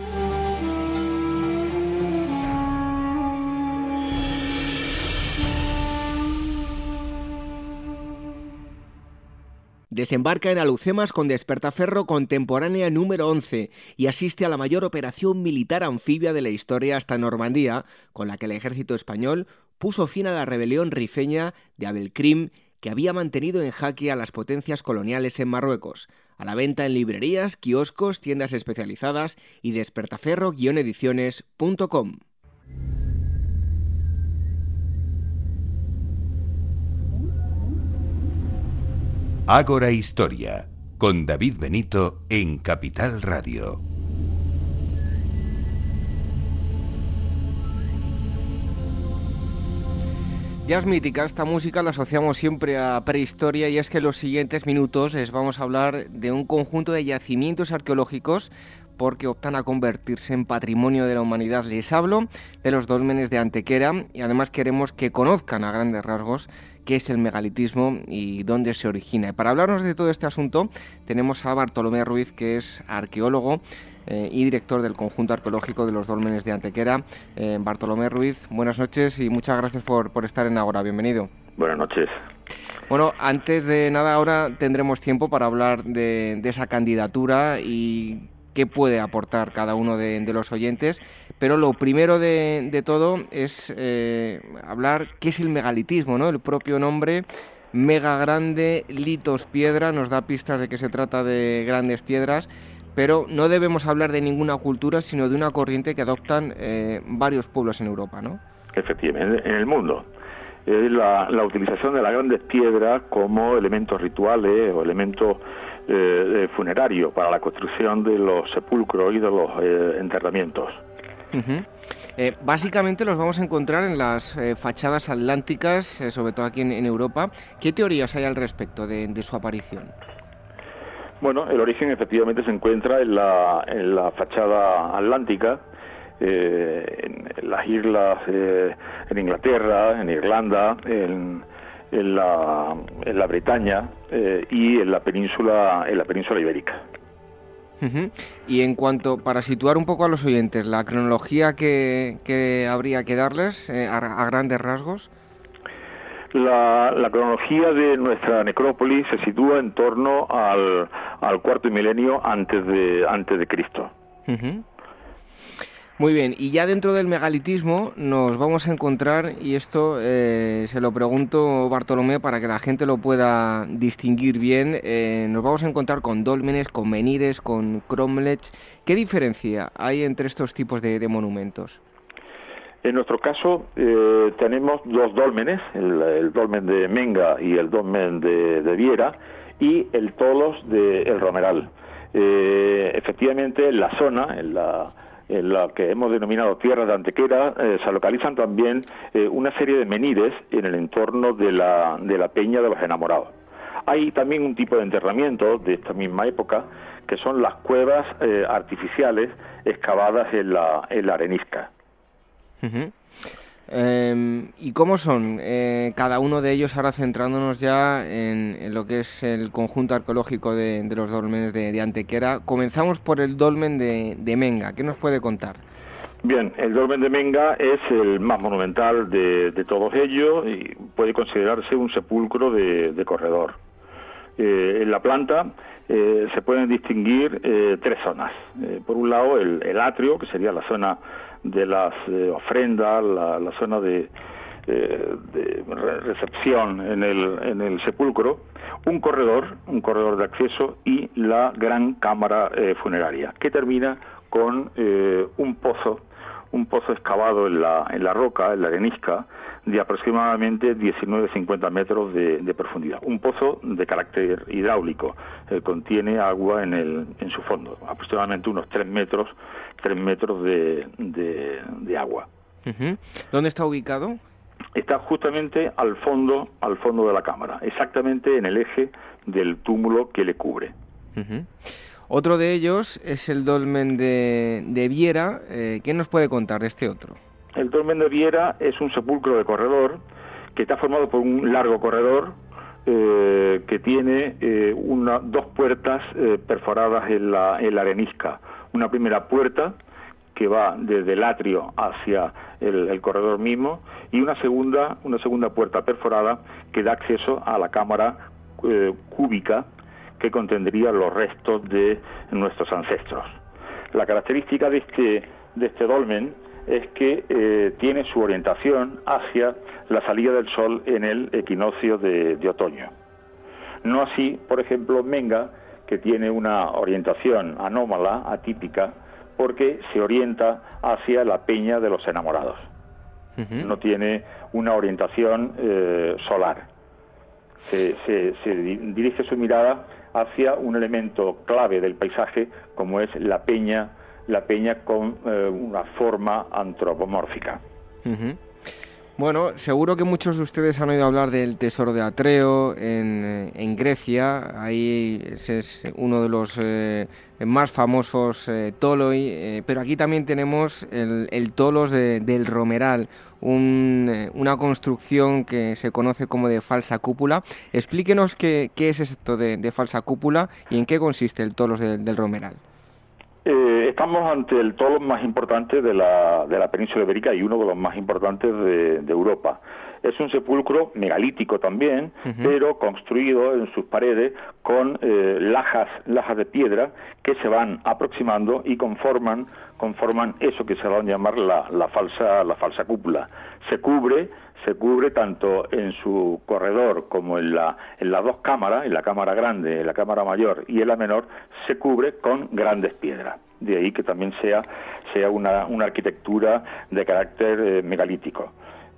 Speaker 2: Desembarca en Alhucemas con Despertaferro Contemporánea número 11 y asiste a la mayor operación militar anfibia de la historia hasta Normandía, con la que el ejército español puso fin a la rebelión rifeña de Abdelkrim, que había mantenido en jaque a las potencias coloniales en Marruecos. A la venta en librerías, kioscos, tiendas especializadas y despertaferro-ediciones.com.
Speaker 1: Ágora Historia, con David Benito en Capital Radio.
Speaker 2: Ya es mítica esta música, la asociamos siempre a prehistoria, y es que en los siguientes minutos les vamos a hablar de un conjunto de yacimientos arqueológicos porque optan a convertirse en patrimonio de la humanidad. Les hablo de los dólmenes de Antequera, y además queremos que conozcan a grandes rasgos qué es el megalitismo y dónde se origina. Y para hablarnos de todo este asunto tenemos a Bartolomé Ruiz, que es arqueólogo y director del conjunto arqueológico de los dólmenes de Antequera. Bartolomé Ruiz, buenas noches y muchas gracias por estar en Ágora. Bienvenido.
Speaker 4: Buenas noches.
Speaker 2: Bueno, antes de nada, ahora tendremos tiempo para hablar de esa candidatura y qué puede aportar cada uno de los oyentes, pero lo primero de todo es hablar qué es el megalitismo, ¿no? El propio nombre, mega grande, litos piedra, nos da pistas de que se trata de grandes piedras, pero no debemos hablar de ninguna cultura, sino de una corriente que adoptan varios pueblos en Europa, ¿no?
Speaker 4: Efectivamente, en el mundo. La utilización de las grandes piedras como elementos rituales o elementos funerarios para la construcción de los sepulcros y de los enterramientos.
Speaker 2: Uh-huh. Básicamente los vamos a encontrar en las fachadas atlánticas, sobre todo aquí en Europa. ¿Qué teorías hay al respecto de su aparición?
Speaker 4: Bueno, el origen efectivamente se encuentra en la fachada atlántica, en las islas, en Inglaterra, en Irlanda, en la Bretaña y en la península ibérica.
Speaker 2: Uh-huh. Y en cuanto, para situar un poco a los oyentes, la cronología que habría que darles a grandes rasgos.
Speaker 4: La cronología de nuestra necrópolis se sitúa en torno al cuarto milenio antes de Cristo.
Speaker 2: Uh-huh. Muy bien, y ya dentro del megalitismo nos vamos a encontrar, y esto se lo pregunto, Bartolomé, para que la gente lo pueda distinguir bien, nos vamos a encontrar con dólmenes, con menhires, con cromlechs. ¿Qué diferencia hay entre estos tipos de monumentos?
Speaker 4: En nuestro caso tenemos dos dólmenes, el dolmen de Menga y el dolmen de Viera, y el tolos de El Romeral. Efectivamente, en la zona, en la que hemos denominado Tierra de Antequera, se localizan también una serie de menhires en el entorno de la Peña de los Enamorados. Hay también un tipo de enterramiento de esta misma época, que son las cuevas artificiales excavadas en la arenisca.
Speaker 2: Uh-huh. ¿Y cómo son cada uno de ellos, ahora centrándonos ya en lo que es el conjunto arqueológico de los dólmenes de Antequera? Comenzamos por el dolmen de Menga. ¿Qué nos puede contar?
Speaker 4: Bien, el dolmen de Menga es el más monumental de todos ellos y puede considerarse un sepulcro de corredor. En la planta se pueden distinguir tres zonas. Por un lado, el atrio, que sería la zona de las ofrendas, la zona de recepción en el sepulcro, un corredor de acceso y la gran cámara funeraria, que termina con un pozo excavado en la roca, en la arenisca, de aproximadamente 19-50 metros de profundidad. Un pozo de carácter hidráulico, contiene agua en su fondo, aproximadamente unos 3 metros de agua.
Speaker 2: Uh-huh. ¿Dónde está ubicado?
Speaker 4: Está justamente al fondo de la cámara, exactamente en el eje del túmulo que le cubre.
Speaker 2: Uh-huh. Otro de ellos es el dolmen de Viera. ¿Qué nos puede contar de este otro?
Speaker 4: El dolmen de Viera es un sepulcro de corredor que está formado por un largo corredor que tiene dos puertas perforadas en la arenisca. Una primera puerta que va desde el atrio hacia el corredor mismo y una segunda puerta perforada que da acceso a la cámara cúbica que contendría los restos de nuestros ancestros. La característica de este dolmen es que tiene su orientación hacia la salida del sol en el equinoccio de otoño. No así, por ejemplo, Menga, que tiene una orientación anómala, atípica, porque se orienta hacia la peña de los enamorados. Uh-huh. No tiene una orientación solar. Se dirige su mirada hacia un elemento clave del paisaje, como es la peña con una forma antropomórfica.
Speaker 2: Uh-huh. Bueno, seguro que muchos de ustedes han oído hablar del tesoro de Atreo en Grecia. Ahí ese es uno de los más famosos, Toloi, pero aquí también tenemos el Tolos del Romeral, una construcción que se conoce como de falsa cúpula. Explíquenos qué es esto de falsa cúpula y en qué consiste el Tolos del Romeral.
Speaker 4: Estamos ante el tolos más importante de la península ibérica y uno de los más importantes de Europa. Es un sepulcro megalítico también, uh-huh, pero construido en sus paredes con lajas de piedra que se van aproximando y conforman eso que se va a llamar la falsa cúpula. Se cubre tanto en su corredor como en las dos cámaras, en la cámara grande, en la cámara mayor y en la menor, se cubre con grandes piedras. De ahí que también sea una arquitectura de carácter megalítico.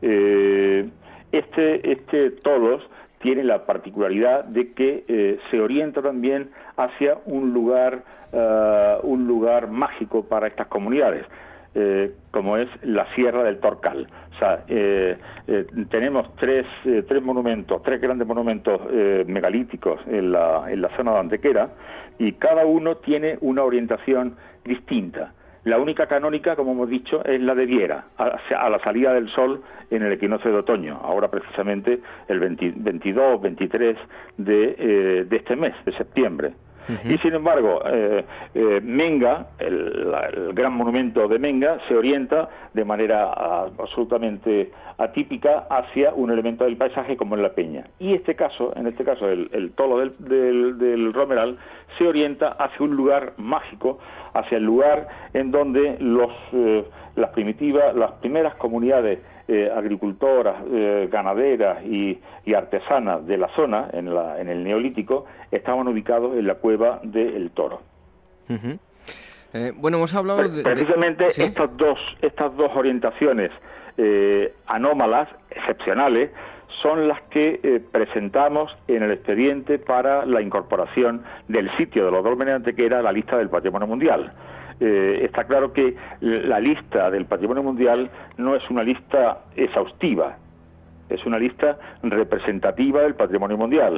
Speaker 4: Este tolos tiene la particularidad de que se orienta también hacia un lugar mágico para estas comunidades, como es la Sierra del Torcal. O sea, tenemos tres grandes monumentos megalíticos en la zona de Antequera, y cada uno tiene una orientación distinta. La única canónica, como hemos dicho, es la de Viera, a la salida del sol en el equinoccio de otoño, ahora precisamente el 22-23 de este mes, de septiembre. Uh-huh. Y sin embargo, Menga, el gran monumento de Menga, se orienta de manera absolutamente atípica hacia un elemento del paisaje como es la peña. Y en este caso el tolo del Romeral se orienta hacia un lugar mágico, hacia el lugar en donde las primeras comunidades agricultoras, ganaderas y artesanas de la zona, en el Neolítico, estaban ubicados en la cueva del Toro.
Speaker 2: Uh-huh. Bueno, hemos hablado
Speaker 4: precisamente
Speaker 2: ¿sí?
Speaker 4: estas dos orientaciones anómalas, excepcionales, son las que presentamos en el expediente para la incorporación del sitio de los dólmenes de Antequera a la lista del Patrimonio Mundial. Está claro que la lista del Patrimonio Mundial no es una lista exhaustiva, es una lista representativa del Patrimonio Mundial,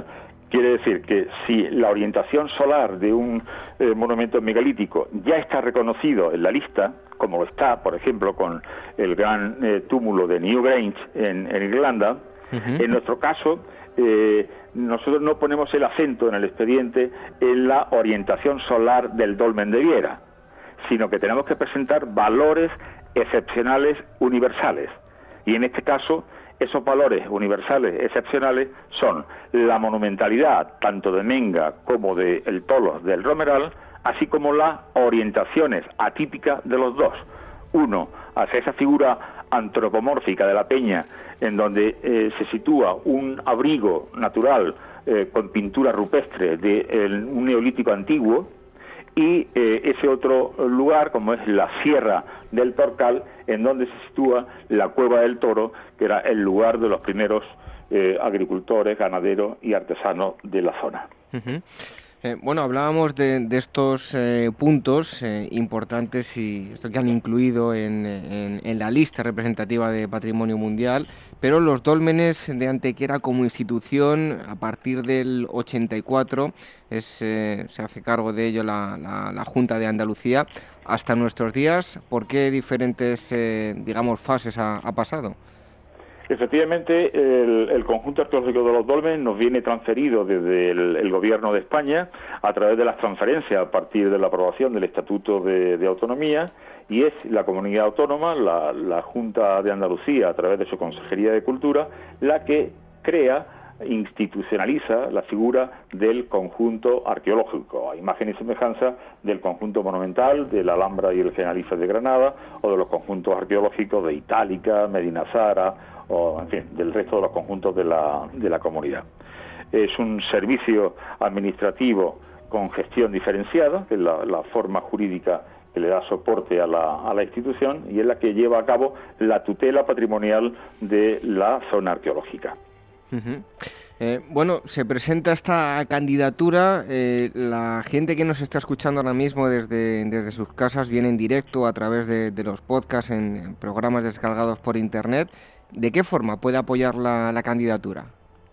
Speaker 4: Quiere decir que si la orientación solar de un monumento megalítico ya está reconocido en la lista, como lo está, por ejemplo, con el gran túmulo de Newgrange en Irlanda, en nuestro caso, nosotros no ponemos el acento en el expediente en la orientación solar del dolmen de Viera, sino que tenemos que presentar valores excepcionales universales. Y en este caso, esos valores universales excepcionales son la monumentalidad tanto de Menga como de el Tolos del Romeral, así como las orientaciones atípicas de los dos. Uno, hacia esa figura antropomórfica de la peña, en donde se sitúa un abrigo natural con pintura rupestre de un neolítico antiguo, y ese otro lugar, como es la Sierra del Torcal, en donde se sitúa la Cueva del Toro, que era el lugar de los primeros agricultores, ganaderos y artesanos de la zona.
Speaker 2: Bueno, hablábamos de estos puntos importantes y esto que han incluido en la lista representativa de Patrimonio Mundial, pero los dólmenes de Antequera como institución, a partir del 84, se hace cargo de ello la Junta de Andalucía. Hasta nuestros días, ¿por qué diferentes, fases ha pasado?
Speaker 4: Efectivamente, el conjunto arqueológico de los dólmenes nos viene transferido desde el Gobierno de España a través de las transferencias a partir de la aprobación del Estatuto de Autonomía, y es la comunidad autónoma, la Junta de Andalucía, a través de su Consejería de Cultura, la que crea, institucionaliza la figura del conjunto arqueológico, a imagen y semejanza del conjunto monumental de la Alhambra y el Generalife de Granada, o de los conjuntos arqueológicos de Itálica, Medina Zara, o en fin, del resto de los conjuntos de la comunidad. Es un servicio administrativo con gestión diferenciada, que es la forma jurídica que le da soporte a la institución, y es la que lleva a cabo la tutela patrimonial de la zona arqueológica.
Speaker 2: Bueno, se presenta esta candidatura, la gente que nos está escuchando ahora mismo desde sus casas viene en directo a través de los podcasts en programas descargados por internet. ¿De qué forma puede apoyar la candidatura?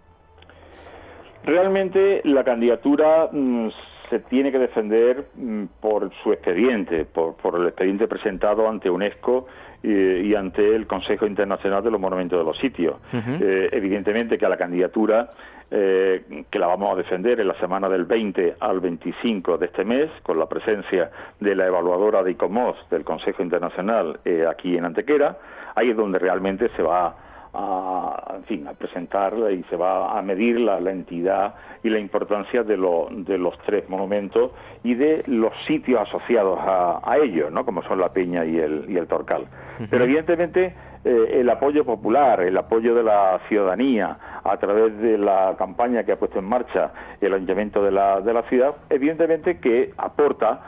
Speaker 4: Realmente la candidatura se tiene que defender por su expediente, por el expediente presentado ante UNESCO y ante el Consejo Internacional de los Monumentos de los Sitios. Evidentemente que a la candidatura, que la vamos a defender en la semana del 20 al 25 de este mes, con la presencia de la evaluadora de ICOMOS del Consejo Internacional aquí en Antequera, ahí es donde realmente se va a presentar y se va a medir la entidad y la importancia de los tres monumentos y de los sitios asociados a ellos, ¿no?, como son la Peña y el Torcal. Pero evidentemente el apoyo popular, el apoyo de la ciudadanía a través de la campaña que ha puesto en marcha el Ayuntamiento de la ciudad, evidentemente que aporta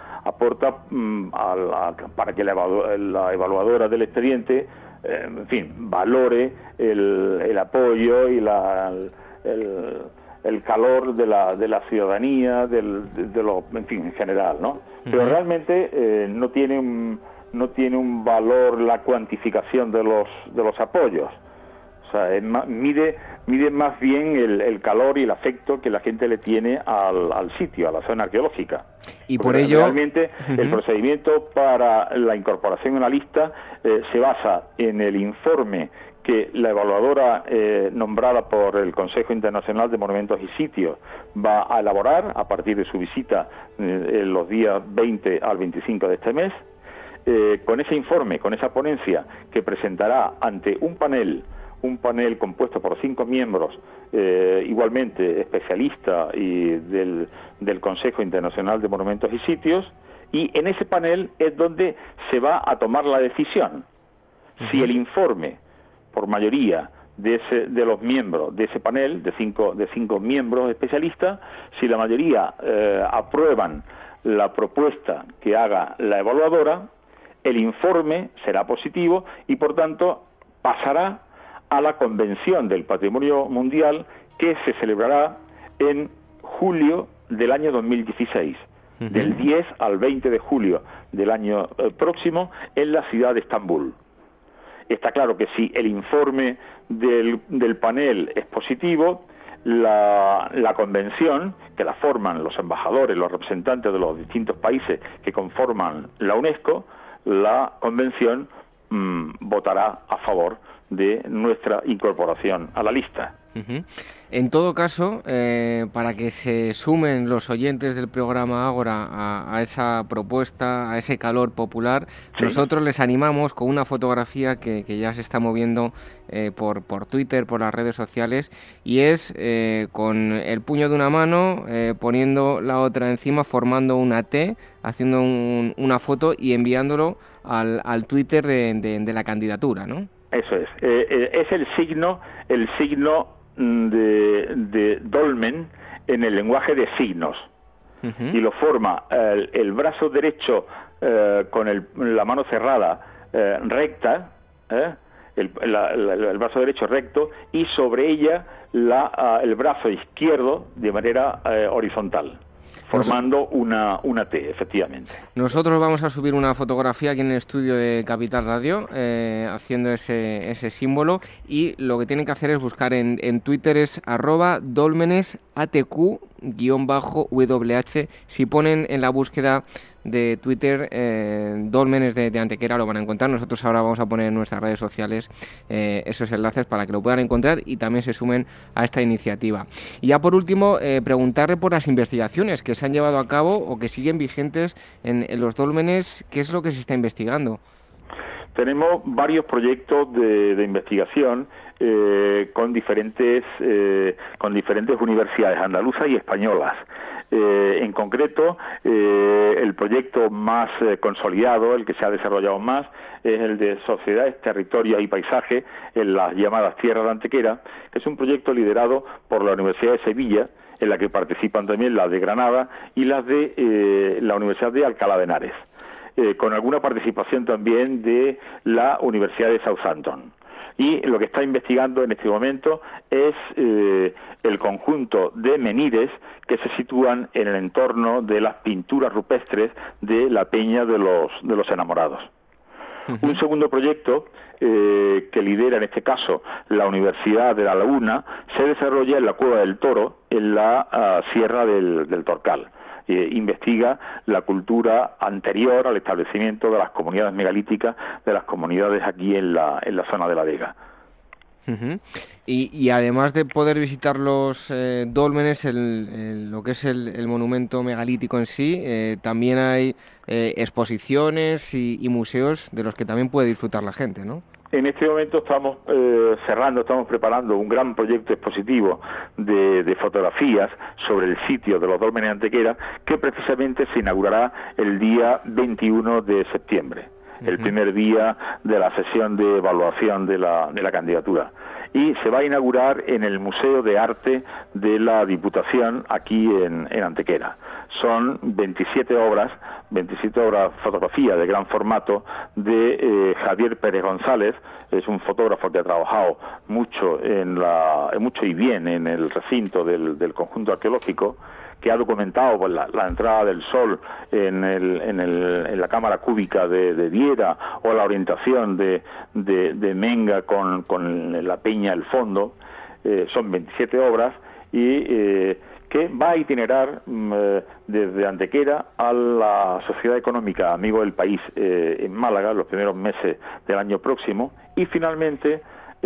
Speaker 4: para que la evaluadora del expediente valore el apoyo y el calor de la ciudadanía, en general, ¿no? Pero realmente no tiene un valor la cuantificación de los apoyos. O sea, mide más bien el calor y el afecto que la gente le tiene al sitio, a la zona arqueológica.
Speaker 2: Y por ello
Speaker 4: realmente el procedimiento para la incorporación en la lista se basa en el informe que la evaluadora nombrada por el Consejo Internacional de Monumentos y Sitios va a elaborar a partir de su visita los días 20 al 25 de este mes. Con ese informe, con esa ponencia que presentará ante un panel compuesto por 5 miembros, igualmente especialistas y del Consejo Internacional de Monumentos y Sitios, y en ese panel es donde se va a tomar la decisión. Si el informe, por mayoría de los miembros de ese panel, de cinco miembros especialistas, si la mayoría aprueban la propuesta que haga la evaluadora, el informe será positivo y, por tanto, pasará a la Convención del Patrimonio Mundial, que se celebrará en julio del año 2016, del 10 al 20 de julio del año próximo, en la ciudad de Estambul. Está claro que si el informe del panel es positivo, la convención, que la forman los embajadores, los representantes de los distintos países que conforman la UNESCO, la convención votará a favor de nuestra incorporación a la lista.
Speaker 2: Uh-huh. En todo caso, para que se sumen los oyentes del programa Ágora a esa propuesta, a ese calor popular, sí, nosotros les animamos con una fotografía que ya se está moviendo por Twitter, por las redes sociales, y es con el puño de una mano, poniendo la otra encima, formando una T, haciendo una foto y enviándolo al Twitter de la candidatura, ¿no?
Speaker 4: Eso es. Es el signo de dolmen en el lenguaje de signos. Uh-huh. Y lo forma el brazo derecho con la mano cerrada recta, el brazo derecho recto, y sobre ella el brazo izquierdo de manera horizontal, formando una T, efectivamente.
Speaker 2: Nosotros vamos a subir una fotografía aquí en el estudio de Capital Radio, haciendo ese símbolo, y lo que tienen que hacer es buscar en Twitter, es @dolmenesatq_WH. Si ponen en la búsqueda de Twitter Dólmenes de Antequera, lo van a encontrar. Nosotros ahora vamos a poner en nuestras redes sociales esos enlaces para que lo puedan encontrar y también se sumen a esta iniciativa. Y ya por último, preguntarle por las investigaciones que se han llevado a cabo o que siguen vigentes en los dólmenes. ¿Qué es lo que se está investigando?
Speaker 4: Tenemos varios proyectos de investigación con diferentes universidades andaluzas y españolas. En concreto, el proyecto más consolidado, el que se ha desarrollado más, es el de Sociedades, Territorios y Paisaje en las llamadas Tierras de Antequera, que es un proyecto liderado por la Universidad de Sevilla, en la que participan también las de Granada y las de la Universidad de Alcalá de Henares, con alguna participación también de la Universidad de Southampton. Y lo que está investigando en este momento es el conjunto de menires que se sitúan en el entorno de las pinturas rupestres de la Peña de los Enamorados. Uh-huh. Un segundo proyecto que lidera en este caso la Universidad de La Laguna se desarrolla en la Cueva del Toro, en la Sierra del Torcal. Investiga la cultura anterior al establecimiento de las comunidades megalíticas, de las comunidades aquí en la zona de la Vega.
Speaker 2: Uh-huh. Y además de poder visitar los dólmenes, lo que es el monumento megalítico en sí, también hay exposiciones y museos de los que también puede disfrutar la gente, ¿no?
Speaker 4: En este momento estamos estamos preparando un gran proyecto expositivo de fotografías sobre el sitio de los dólmenes de Antequera, que precisamente se inaugurará el día 21 de septiembre, el primer día de la sesión de evaluación de la candidatura. Y se va a inaugurar en el Museo de Arte de la Diputación, aquí en Antequera. Son 27 obras fotografía de gran formato de Javier Pérez González. Es un fotógrafo que ha trabajado mucho y bien en el recinto del conjunto arqueológico, que ha documentado pues, la entrada del sol en la cámara cúbica de Viera, o la orientación de Menga con la peña al fondo. Son 27 obras y que va a itinerar desde Antequera a la Sociedad Económica Amigo del País en Málaga los primeros meses del año próximo, y finalmente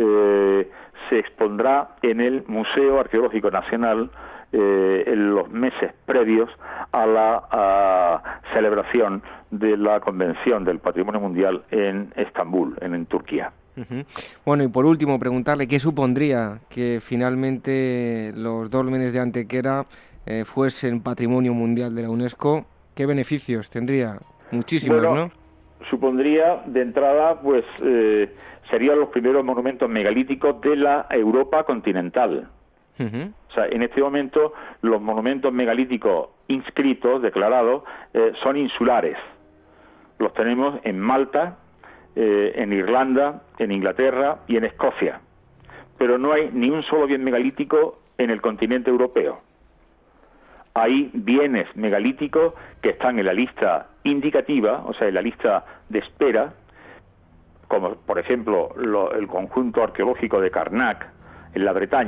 Speaker 4: se expondrá en el Museo Arqueológico Nacional en los meses previos a la celebración de la Convención del Patrimonio Mundial en Estambul, en Turquía.
Speaker 2: Uh-huh. Bueno, y por último, preguntarle qué supondría que finalmente los dólmenes de Antequera fuesen Patrimonio Mundial de la UNESCO. ¿Qué beneficios tendría? Muchísimos, bueno, ¿no?
Speaker 4: Supondría, de entrada, pues serían los primeros monumentos megalíticos de la Europa continental. Uh-huh. O sea, en este momento los monumentos megalíticos inscritos, declarados, son insulares. Los tenemos en Malta, en Irlanda, en Inglaterra y en Escocia. Pero no hay ni un solo bien megalítico en el continente europeo. Hay bienes megalíticos que están en la lista indicativa, o sea, en la lista de espera, como por ejemplo el conjunto arqueológico de Carnac, en la Bretaña,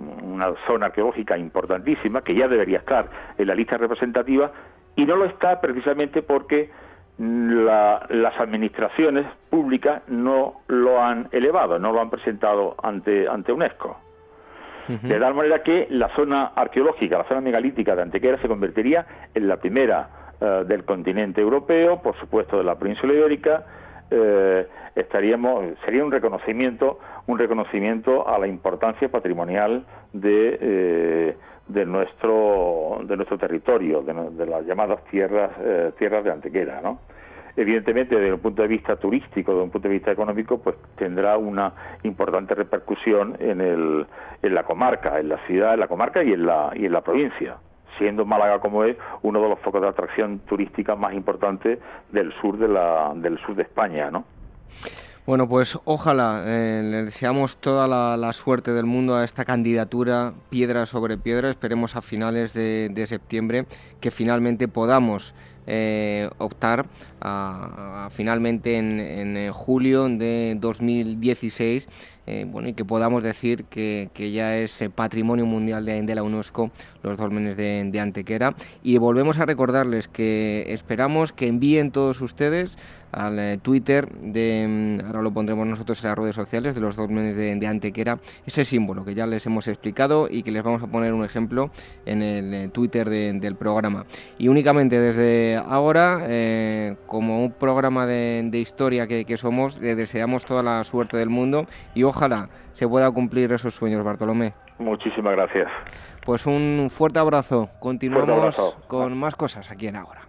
Speaker 4: una zona arqueológica importantísima que ya debería estar en la lista representativa, y no lo está precisamente porque las administraciones públicas no lo han elevado, no lo han presentado ante UNESCO. De tal manera que la zona arqueológica, la zona megalítica de Antequera se convertiría en la primera del continente europeo, por supuesto de la península ibérica. Sería un reconocimiento a la importancia patrimonial de nuestro territorio, de las llamadas tierras de Antequera, ¿no? Evidentemente, desde un punto de vista turístico, desde un punto de vista económico, pues tendrá una importante repercusión en la comarca, en la ciudad, en la comarca y en la provincia, siendo Málaga, como es, uno de los focos de atracción turística más importantes del sur de España, ¿no?
Speaker 2: Bueno, pues ojalá, le deseamos toda la suerte del mundo a esta candidatura, piedra sobre piedra. Esperemos a finales de septiembre que finalmente podamos optar finalmente en julio de 2016, y que podamos decir que ya es Patrimonio Mundial de la UNESCO los dólmenes de Antequera. Y volvemos a recordarles que esperamos que envíen todos ustedes al Twitter ahora lo pondremos nosotros en las redes sociales, de los dólmenes de Antequera, ese símbolo que ya les hemos explicado y que les vamos a poner un ejemplo en el Twitter del programa. Y únicamente desde ahora, como un programa de historia que somos, le deseamos toda la suerte del mundo y ojalá se pueda cumplir esos sueños, Bartolomé.
Speaker 4: Muchísimas gracias.
Speaker 2: Pues un fuerte abrazo. Continuamos con más cosas aquí en Ágora.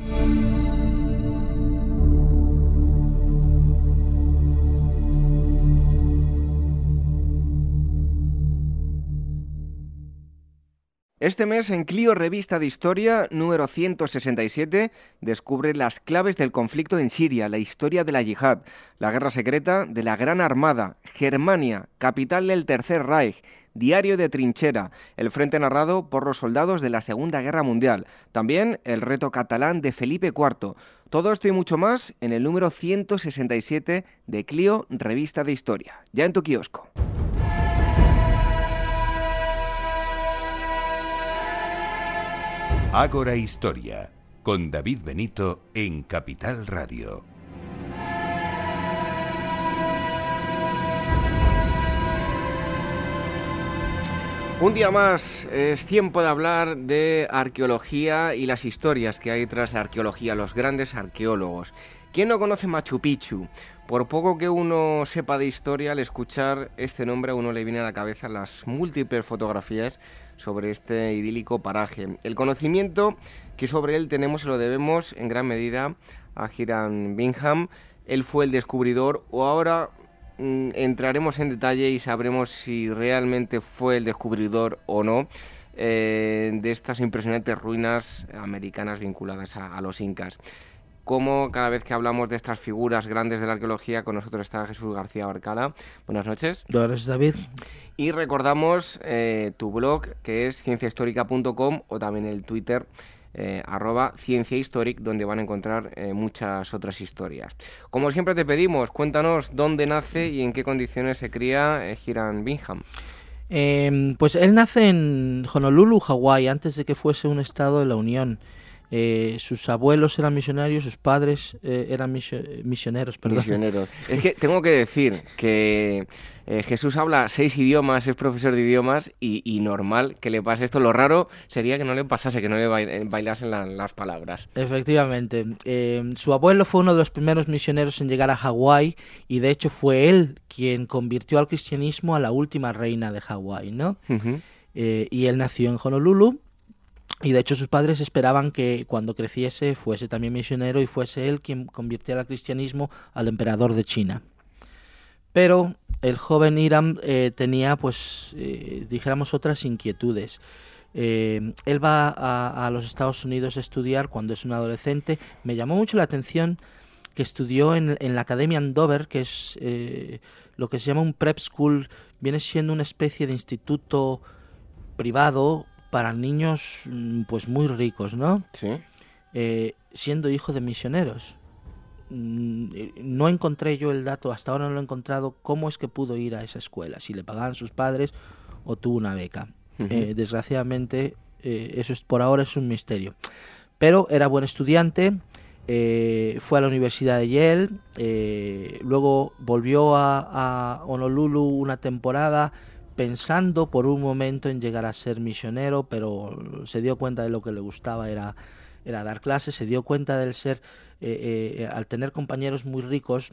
Speaker 2: Este mes en Clio Revista de Historia, número 167, descubre las claves del conflicto en Siria, la historia de la yihad, la guerra secreta de la Gran Armada, Germania, capital del Tercer Reich, diario de trinchera, el frente narrado por los soldados de la Segunda Guerra Mundial, también el reto catalán de Felipe IV. Todo esto y mucho más en el número 167 de Clio Revista de Historia, ya en tu kiosco.
Speaker 1: Ágora Historia, con David Benito en Capital Radio.
Speaker 2: Un día más es tiempo de hablar de arqueología y las historias que hay tras la arqueología, los grandes arqueólogos. ¿Quién no conoce Machu Picchu? Por poco que uno sepa de historia, al escuchar este nombre a uno le viene a la cabeza las múltiples fotografías sobre este idílico paraje. El conocimiento que sobre él tenemos se lo debemos en gran medida a Hiram Bingham. Él fue el descubridor, o ahora entraremos en detalle y sabremos si realmente fue el descubridor o no de estas impresionantes ruinas americanas vinculadas a los incas. Como cada vez que hablamos de estas figuras grandes de la arqueología, con nosotros está Jesús García Barcala. Buenas noches.
Speaker 5: Buenas noches, David.
Speaker 2: Y recordamos tu blog, que es cienciahistórica.com, o también el Twitter, @cienciahistoric, donde van a encontrar muchas otras historias. Como siempre te pedimos, cuéntanos dónde nace y en qué condiciones se cría Hiram Bingham.
Speaker 5: Pues él nace en Honolulu, Hawái, antes de que fuese un estado de la Unión. Sus abuelos eran misionarios, sus padres eran misioneros, perdón.
Speaker 2: Misioneros. Es que tengo que decir que Jesús habla 6 idiomas, es profesor de idiomas y normal que le pase esto. Lo raro sería que no le pasase, que no le bailasen las palabras.
Speaker 5: Efectivamente. Su abuelo fue uno de los primeros misioneros en llegar a Hawái y de hecho fue él quien convirtió al cristianismo a la última reina de Hawái, ¿no? Uh-huh. Y él nació en Honolulu. Y de hecho sus padres esperaban que cuando creciese fuese también misionero y fuese él quien convirtiera al cristianismo al emperador de China. Pero el joven Hiram tenía, dijéramos, otras inquietudes. Él va a los Estados Unidos a estudiar cuando es un adolescente. Me llamó mucho la atención que estudió en la Academia Andover, que es lo que se llama un prep school, viene siendo una especie de instituto privado para niños pues muy ricos, ¿no?
Speaker 2: Sí.
Speaker 5: Siendo hijo de misioneros. No encontré yo el dato, hasta ahora no lo he encontrado, cómo es que pudo ir a esa escuela, si le pagaban sus padres o tuvo una beca. Desgraciadamente, eso por ahora es un misterio. Pero era buen estudiante, fue a la Universidad de Yale, luego volvió a Honolulu una temporada pensando por un momento en llegar a ser misionero, pero se dio cuenta de lo que le gustaba era dar clases, se dio cuenta del ser, al tener compañeros muy ricos,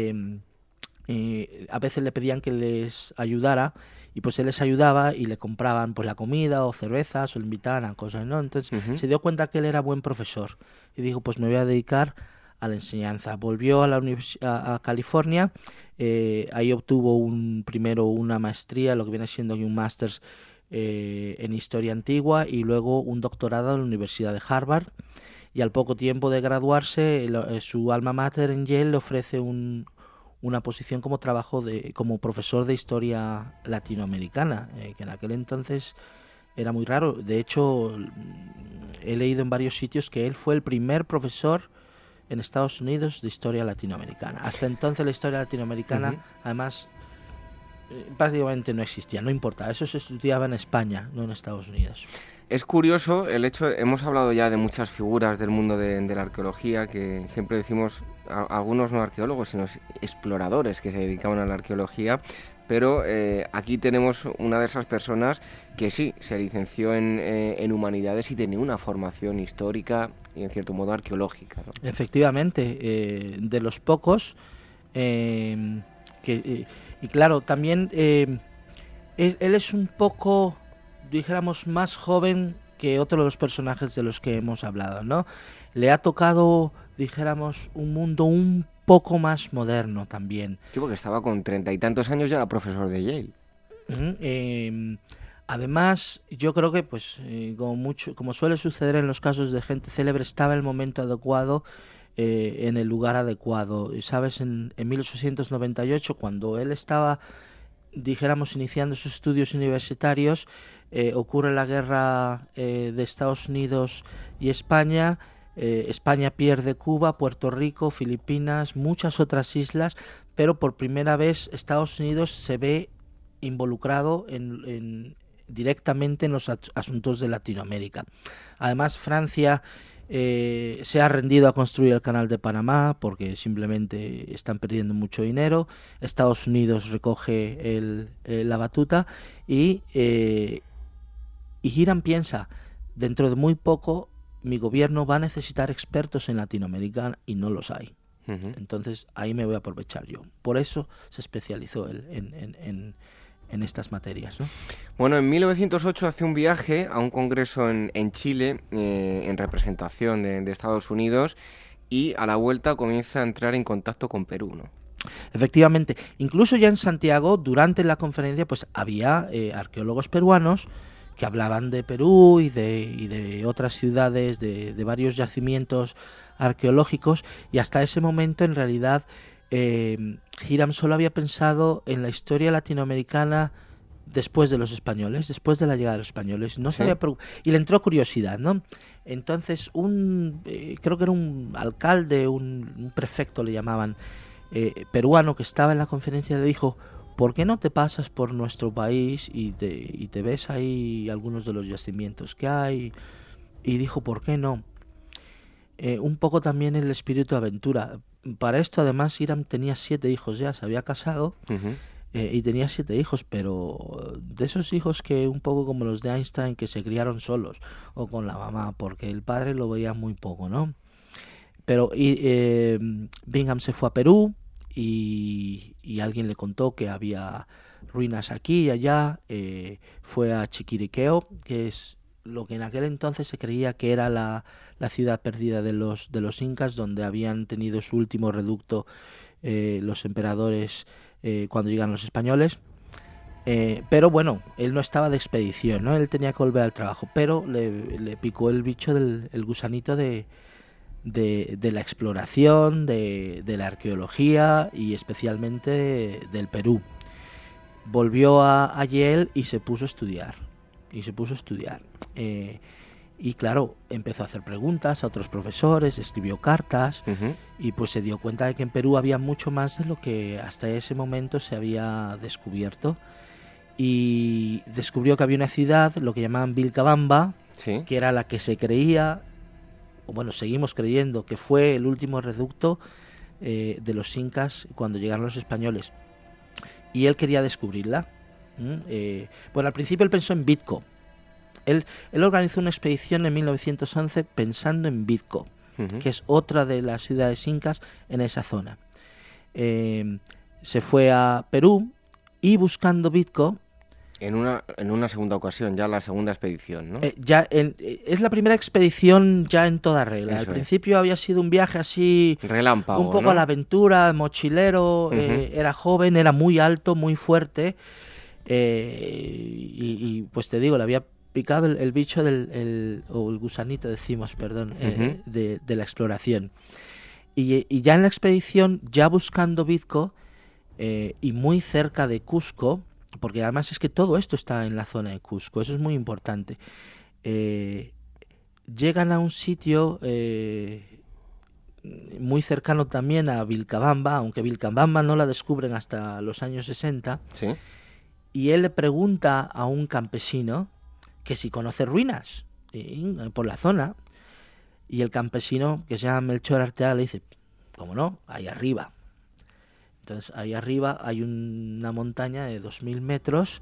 Speaker 5: a veces le pedían que les ayudara, y pues él les ayudaba y le compraban pues la comida o cervezas o le invitaban a cosas, ¿no? Entonces se dio cuenta que él era buen profesor y dijo, pues me voy a dedicar a la enseñanza. Volvió a la a California, ahí obtuvo primero una maestría, lo que viene siendo un máster en historia antigua, y luego un doctorado en la Universidad de Harvard, y al poco tiempo de graduarse su alma mater en Yale le ofrece una posición como como profesor de historia latinoamericana, que en aquel entonces era muy raro. De hecho, he leído en varios sitios que él fue el primer profesor en Estados Unidos de historia latinoamericana. Hasta entonces la historia latinoamericana, además, prácticamente no existía, no importaba. Eso se estudiaba en España, no en Estados Unidos.
Speaker 2: Es curioso el hecho, hemos hablado ya de muchas figuras del mundo de la arqueología, que siempre decimos, algunos no arqueólogos, sino exploradores que se dedicaban a la arqueología, pero aquí tenemos una de esas personas que sí, se licenció en humanidades y tenía una formación histórica y en cierto modo arqueológica, ¿no?
Speaker 5: Efectivamente, de los pocos, y claro, también él es un poco, dijéramos, más joven que otro de los personajes de los que hemos hablado, ¿no? Le ha tocado, dijéramos, un mundo un poco más moderno también.
Speaker 2: Sí, porque estaba con 30 y tantos años, ya era profesor de Yale.
Speaker 5: Además, yo creo que, pues, como suele suceder en los casos de gente célebre, estaba en el momento adecuado, en el lugar adecuado. ¿Sabes? En 1898, cuando él estaba, dijéramos, iniciando sus estudios universitarios, ocurre la guerra de Estados Unidos y España. España pierde Cuba, Puerto Rico, Filipinas, muchas otras islas, pero por primera vez Estados Unidos se ve involucrado directamente en los asuntos de Latinoamérica. Además, Francia se ha rendido a construir el canal de Panamá porque simplemente están perdiendo mucho dinero. Estados Unidos recoge la batuta y Hiram piensa, dentro de muy poco mi gobierno va a necesitar expertos en Latinoamérica y no los hay. Entonces ahí me voy a aprovechar yo. Por eso se especializó él en estas materias, ¿no?
Speaker 2: Bueno, en 1908 hace un viaje a un congreso en Chile, en representación de Estados Unidos, y a la vuelta comienza a entrar en contacto con Perú, ¿no?
Speaker 5: Efectivamente, incluso ya en Santiago, durante la conferencia, pues había arqueólogos peruanos que hablaban de Perú y de otras ciudades, de varios yacimientos arqueológicos, y hasta ese momento en realidad Hiram solo había pensado en la historia latinoamericana después de los españoles, después de la llegada de los españoles. No sabía, y le entró curiosidad, ¿no? Entonces creo que era un alcalde, un prefecto le llamaban, peruano, que estaba en la conferencia, le dijo: ¿por qué no te pasas por nuestro país y te ves ahí algunos de los yacimientos que hay? Y dijo, ¿por qué no? Un poco también el espíritu de aventura. Para esto, además, Hiram tenía 7 hijos ya, se había casado, y tenía 7 hijos, pero de esos hijos que un poco como los de Einstein, que se criaron solos o con la mamá, porque el padre lo veía muy poco, ¿no? Pero Bingham se fue a Perú, y alguien le contó que había ruinas aquí y allá. Fue a Chiquiriqueo, que es lo que en aquel entonces se creía que era la ciudad perdida de los incas, donde habían tenido su último reducto los emperadores cuando llegaron los españoles. Pero bueno, él no estaba de expedición, ¿no? Él tenía que volver al trabajo, pero le picó el bicho el gusanito de la exploración, de la arqueología y especialmente del Perú. Volvió a Yale y se puso a estudiar. Y claro, empezó a hacer preguntas a otros profesores, escribió cartas, y pues se dio cuenta de que en Perú había mucho más de lo que hasta ese momento se había descubierto. y descubrió que había una ciudad, lo que llamaban Vilcabamba,
Speaker 2: Sí.
Speaker 5: que era la que se creía, o bueno, seguimos creyendo, que fue el último reducto de los incas cuando llegaron los españoles. Y él quería descubrirla. Bueno, al principio él pensó en Bitco. Él organizó una expedición en 1911 pensando en Bitco, que es otra de las ciudades incas en esa zona. Se fue a Perú y buscando Bitco...
Speaker 2: En una segunda ocasión, ya la segunda expedición, ¿no?
Speaker 5: Es la primera expedición ya en toda regla. Al principio había sido un viaje así...
Speaker 2: Relámpago,
Speaker 5: un poco
Speaker 2: ¿no?
Speaker 5: a la aventura, mochilero, era joven, era muy alto, muy fuerte, y pues te digo, le había picado el bicho o el gusanito, decimos, perdón, de la exploración. Y ya en la expedición, ya buscando Bitco, y muy cerca de Cusco, porque además es que todo esto está en la zona de Cusco, eso es muy importante. Llegan a un sitio muy cercano también a Vilcabamba, aunque Vilcabamba no la descubren hasta los años 60,
Speaker 2: Sí.
Speaker 5: y él le pregunta a un campesino que si conoce ruinas por la zona, y el campesino, que se llama Melchor Arteaga, le dice, ¿cómo no? Ahí arriba. Entonces, ahí arriba hay una montaña de 2000 metros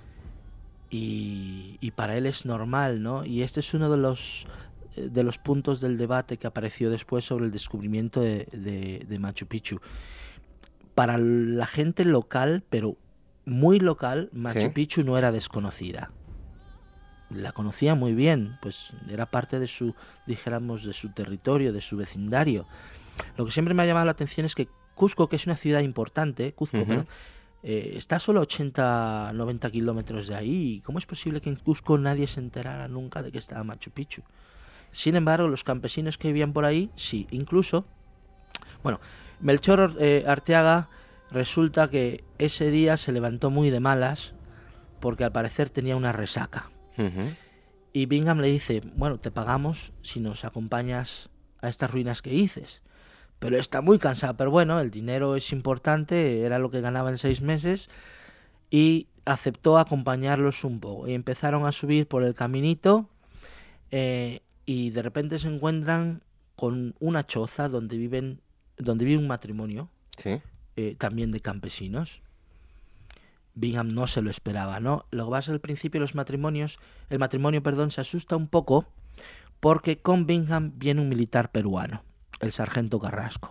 Speaker 5: y para él es normal, ¿no? Y este es uno de los puntos del debate que apareció después sobre el descubrimiento de Machu Picchu. Para la gente local, pero muy local, Machu Picchu no era desconocida. La conocía muy bien, pues era parte de su, dijéramos, de su territorio, de su vecindario. Lo que siempre me ha llamado la atención es que Cusco, que es una ciudad importante, perdón, está solo a 80, 90 kilómetros de ahí. ¿Cómo es posible que en Cusco nadie se enterara nunca de que estaba Machu Picchu? Sin embargo, los campesinos que vivían por ahí, sí. Incluso, bueno, Melchor Arteaga resulta que ese día se levantó muy de malas porque al parecer tenía una resaca. Y Bingham le dice, bueno, te pagamos si nos acompañas a estas ruinas que dices. Pero está muy cansado, pero bueno, el dinero es importante, era lo que ganaba en 6 meses, y aceptó acompañarlos un poco. Y empezaron a subir por el caminito, y de repente se encuentran con una choza donde vive un matrimonio, también de campesinos. Bingham no se lo esperaba, ¿no? Lo que pasa al principio el matrimonio, se asusta un poco porque con Bingham viene un militar peruano, el sargento Carrasco.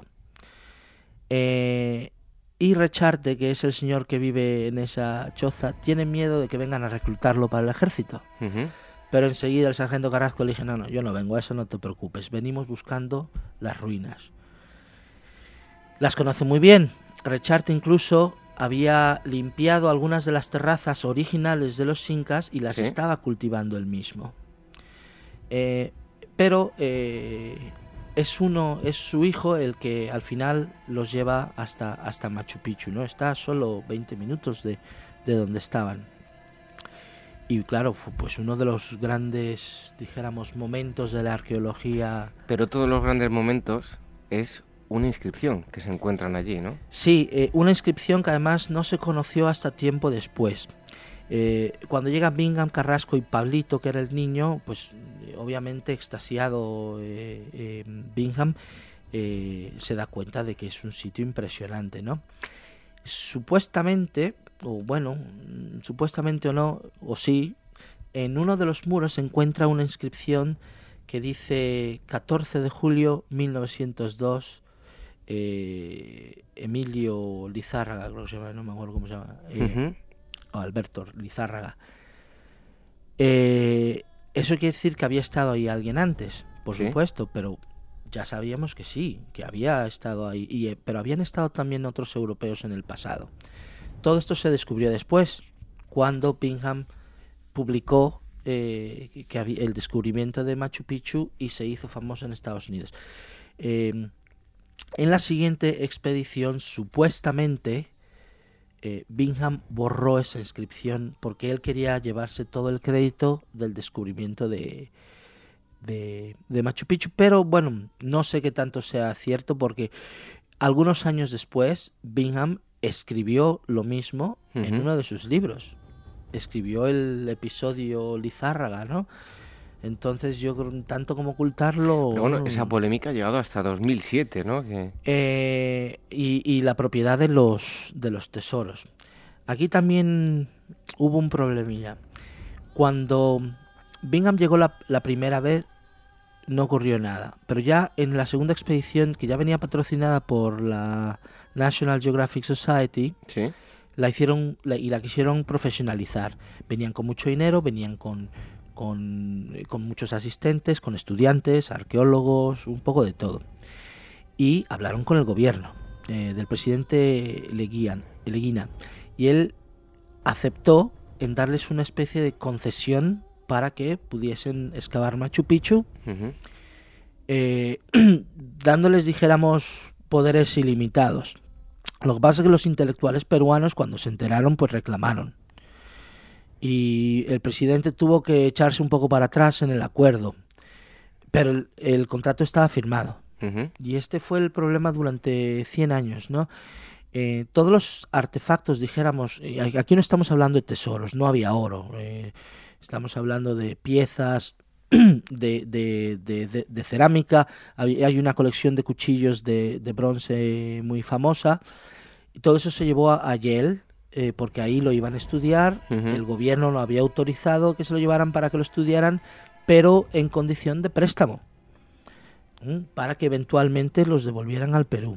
Speaker 5: Y Recharte, que es el señor que vive en esa choza, tiene miedo de que vengan a reclutarlo para el ejército. Pero enseguida el sargento Carrasco le dice, no, yo no vengo a eso, no te preocupes, venimos buscando las ruinas. Las conoce muy bien. Recharte incluso había limpiado algunas de las terrazas originales de los incas y las estaba cultivando él mismo. Pero es su hijo el que al final los lleva hasta Machu Picchu, ¿no? Está a solo 20 minutos de donde estaban. Y claro, fue pues uno de los grandes, dijéramos, momentos de la arqueología.
Speaker 2: Pero todos los grandes momentos es una inscripción que se encuentran allí, ¿no?
Speaker 5: Sí, una inscripción que además no se conoció hasta tiempo después. Cuando llegan Bingham, Carrasco y Pablito, que era el niño, pues obviamente extasiado Bingham se da cuenta de que es un sitio impresionante, ¿no? Supuestamente o no, o sí, en uno de los muros se encuentra una inscripción que dice 14 de julio 1902, Emilio Lizárraga, creo que se llama, no me acuerdo cómo se llama, o Alberto Lizárraga. Eso quiere decir que había estado ahí alguien antes, por supuesto, pero ya sabíamos que sí, que había estado ahí, pero habían estado también otros europeos en el pasado. Todo esto se descubrió después, cuando Bingham publicó el descubrimiento de Machu Picchu y se hizo famoso en Estados Unidos. En la siguiente expedición, supuestamente, Bingham borró esa inscripción porque él quería llevarse todo el crédito del descubrimiento de Machu Picchu, pero bueno, no sé qué tanto sea cierto porque algunos años después Bingham escribió lo mismo en uno de sus libros. escribió el episodio Lizárraga, ¿no? Entonces yo creo tanto como ocultarlo...
Speaker 2: Pero bueno, esa polémica ha llegado hasta 2007, ¿no?
Speaker 5: Y la propiedad de los tesoros. Aquí también hubo un problemilla. Cuando Bingham llegó la primera vez, no ocurrió nada. Pero ya en la segunda expedición, que ya venía patrocinada por la National Geographic Society,
Speaker 2: ¿sí?
Speaker 5: la quisieron profesionalizar. Venían con mucho dinero, venían con muchos asistentes, con estudiantes, arqueólogos, un poco de todo. Y hablaron con el gobierno del presidente Leguina, y él aceptó en darles una especie de concesión para que pudiesen excavar Machu Picchu, dándoles, dijéramos, poderes ilimitados. Lo que pasa es que los intelectuales peruanos, cuando se enteraron, pues reclamaron. Y el presidente tuvo que echarse un poco para atrás en el acuerdo, pero el contrato estaba firmado. Y este fue el problema durante 100 años, ¿no? Todos los artefactos, dijéramos, aquí no estamos hablando de tesoros, no había oro, estamos hablando de piezas de cerámica, hay una colección de cuchillos de bronce muy famosa, y todo eso se llevó a Yale, porque ahí lo iban a estudiar, el gobierno no había autorizado que se lo llevaran para que lo estudiaran, pero en condición de préstamo, para que eventualmente los devolvieran al Perú.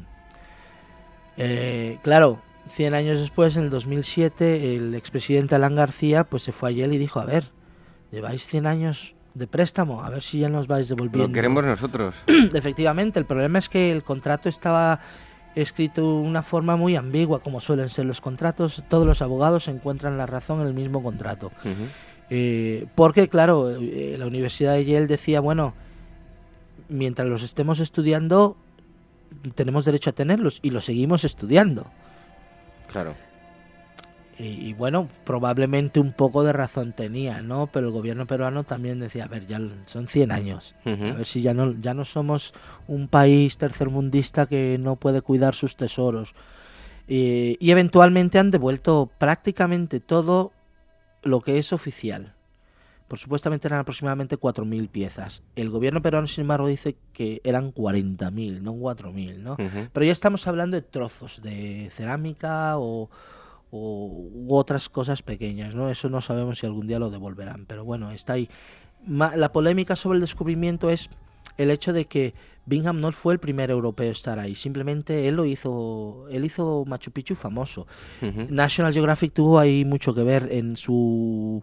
Speaker 5: Claro, 100 años después, en el 2007, el expresidente Alan García pues se fue a Yale y dijo, a ver, lleváis 100 años de préstamo, a ver si ya nos vais devolviendo.
Speaker 2: Lo queremos nosotros.
Speaker 5: Efectivamente, el problema es que el contrato estaba escrito de una forma muy ambigua, como suelen ser los contratos. Todos los abogados encuentran la razón en el mismo contrato. Porque, claro, la Universidad de Yale decía, bueno, mientras los estemos estudiando, tenemos derecho a tenerlos, y los seguimos estudiando.
Speaker 2: Claro.
Speaker 5: Y bueno, probablemente un poco de razón tenía, ¿no? Pero el gobierno peruano también decía, a ver, ya son 100 años, a ver si ya no somos un país tercermundista que no puede cuidar sus tesoros. Y eventualmente han devuelto prácticamente todo lo que es oficial. Por supuestamente eran aproximadamente 4.000 piezas. El gobierno peruano, sin embargo, dice que eran 40.000, no 4.000, ¿no? Pero ya estamos hablando de trozos de cerámica u otras cosas pequeñas, ¿no? Eso no sabemos si algún día lo devolverán, pero bueno, está ahí. La polémica sobre el descubrimiento es el hecho de que Bingham no fue el primer europeo a estar ahí, simplemente él hizo Machu Picchu famoso. National Geographic tuvo ahí mucho que ver en su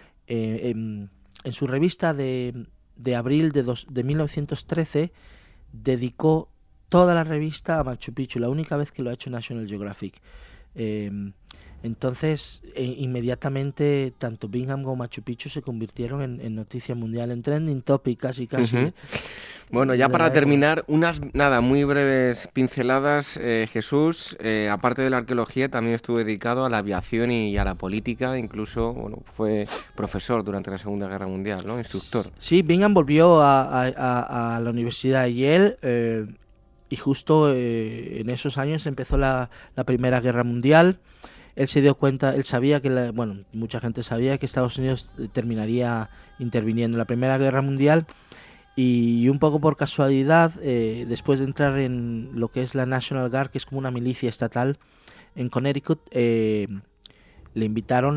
Speaker 5: revista de abril de 1913, dedicó toda la revista a Machu Picchu, la única vez que lo ha hecho National Geographic. Entonces, inmediatamente, tanto Bingham como Machu Picchu se convirtieron en noticia mundial, en trending topic casi.
Speaker 2: Bueno, ya para terminar, unas muy breves pinceladas, Jesús. Aparte de la arqueología, también estuvo dedicado a la aviación y a la política, incluso fue profesor durante la Segunda Guerra Mundial, ¿no? Instructor.
Speaker 5: Sí, Bingham volvió a la Universidad de Yale, y justo en esos años empezó la Primera Guerra Mundial. Él se dio cuenta, él sabía que, mucha gente sabía que Estados Unidos terminaría interviniendo en la Primera Guerra Mundial, y un poco por casualidad, después de entrar en lo que es la National Guard, que es como una milicia estatal en Connecticut, le invitaron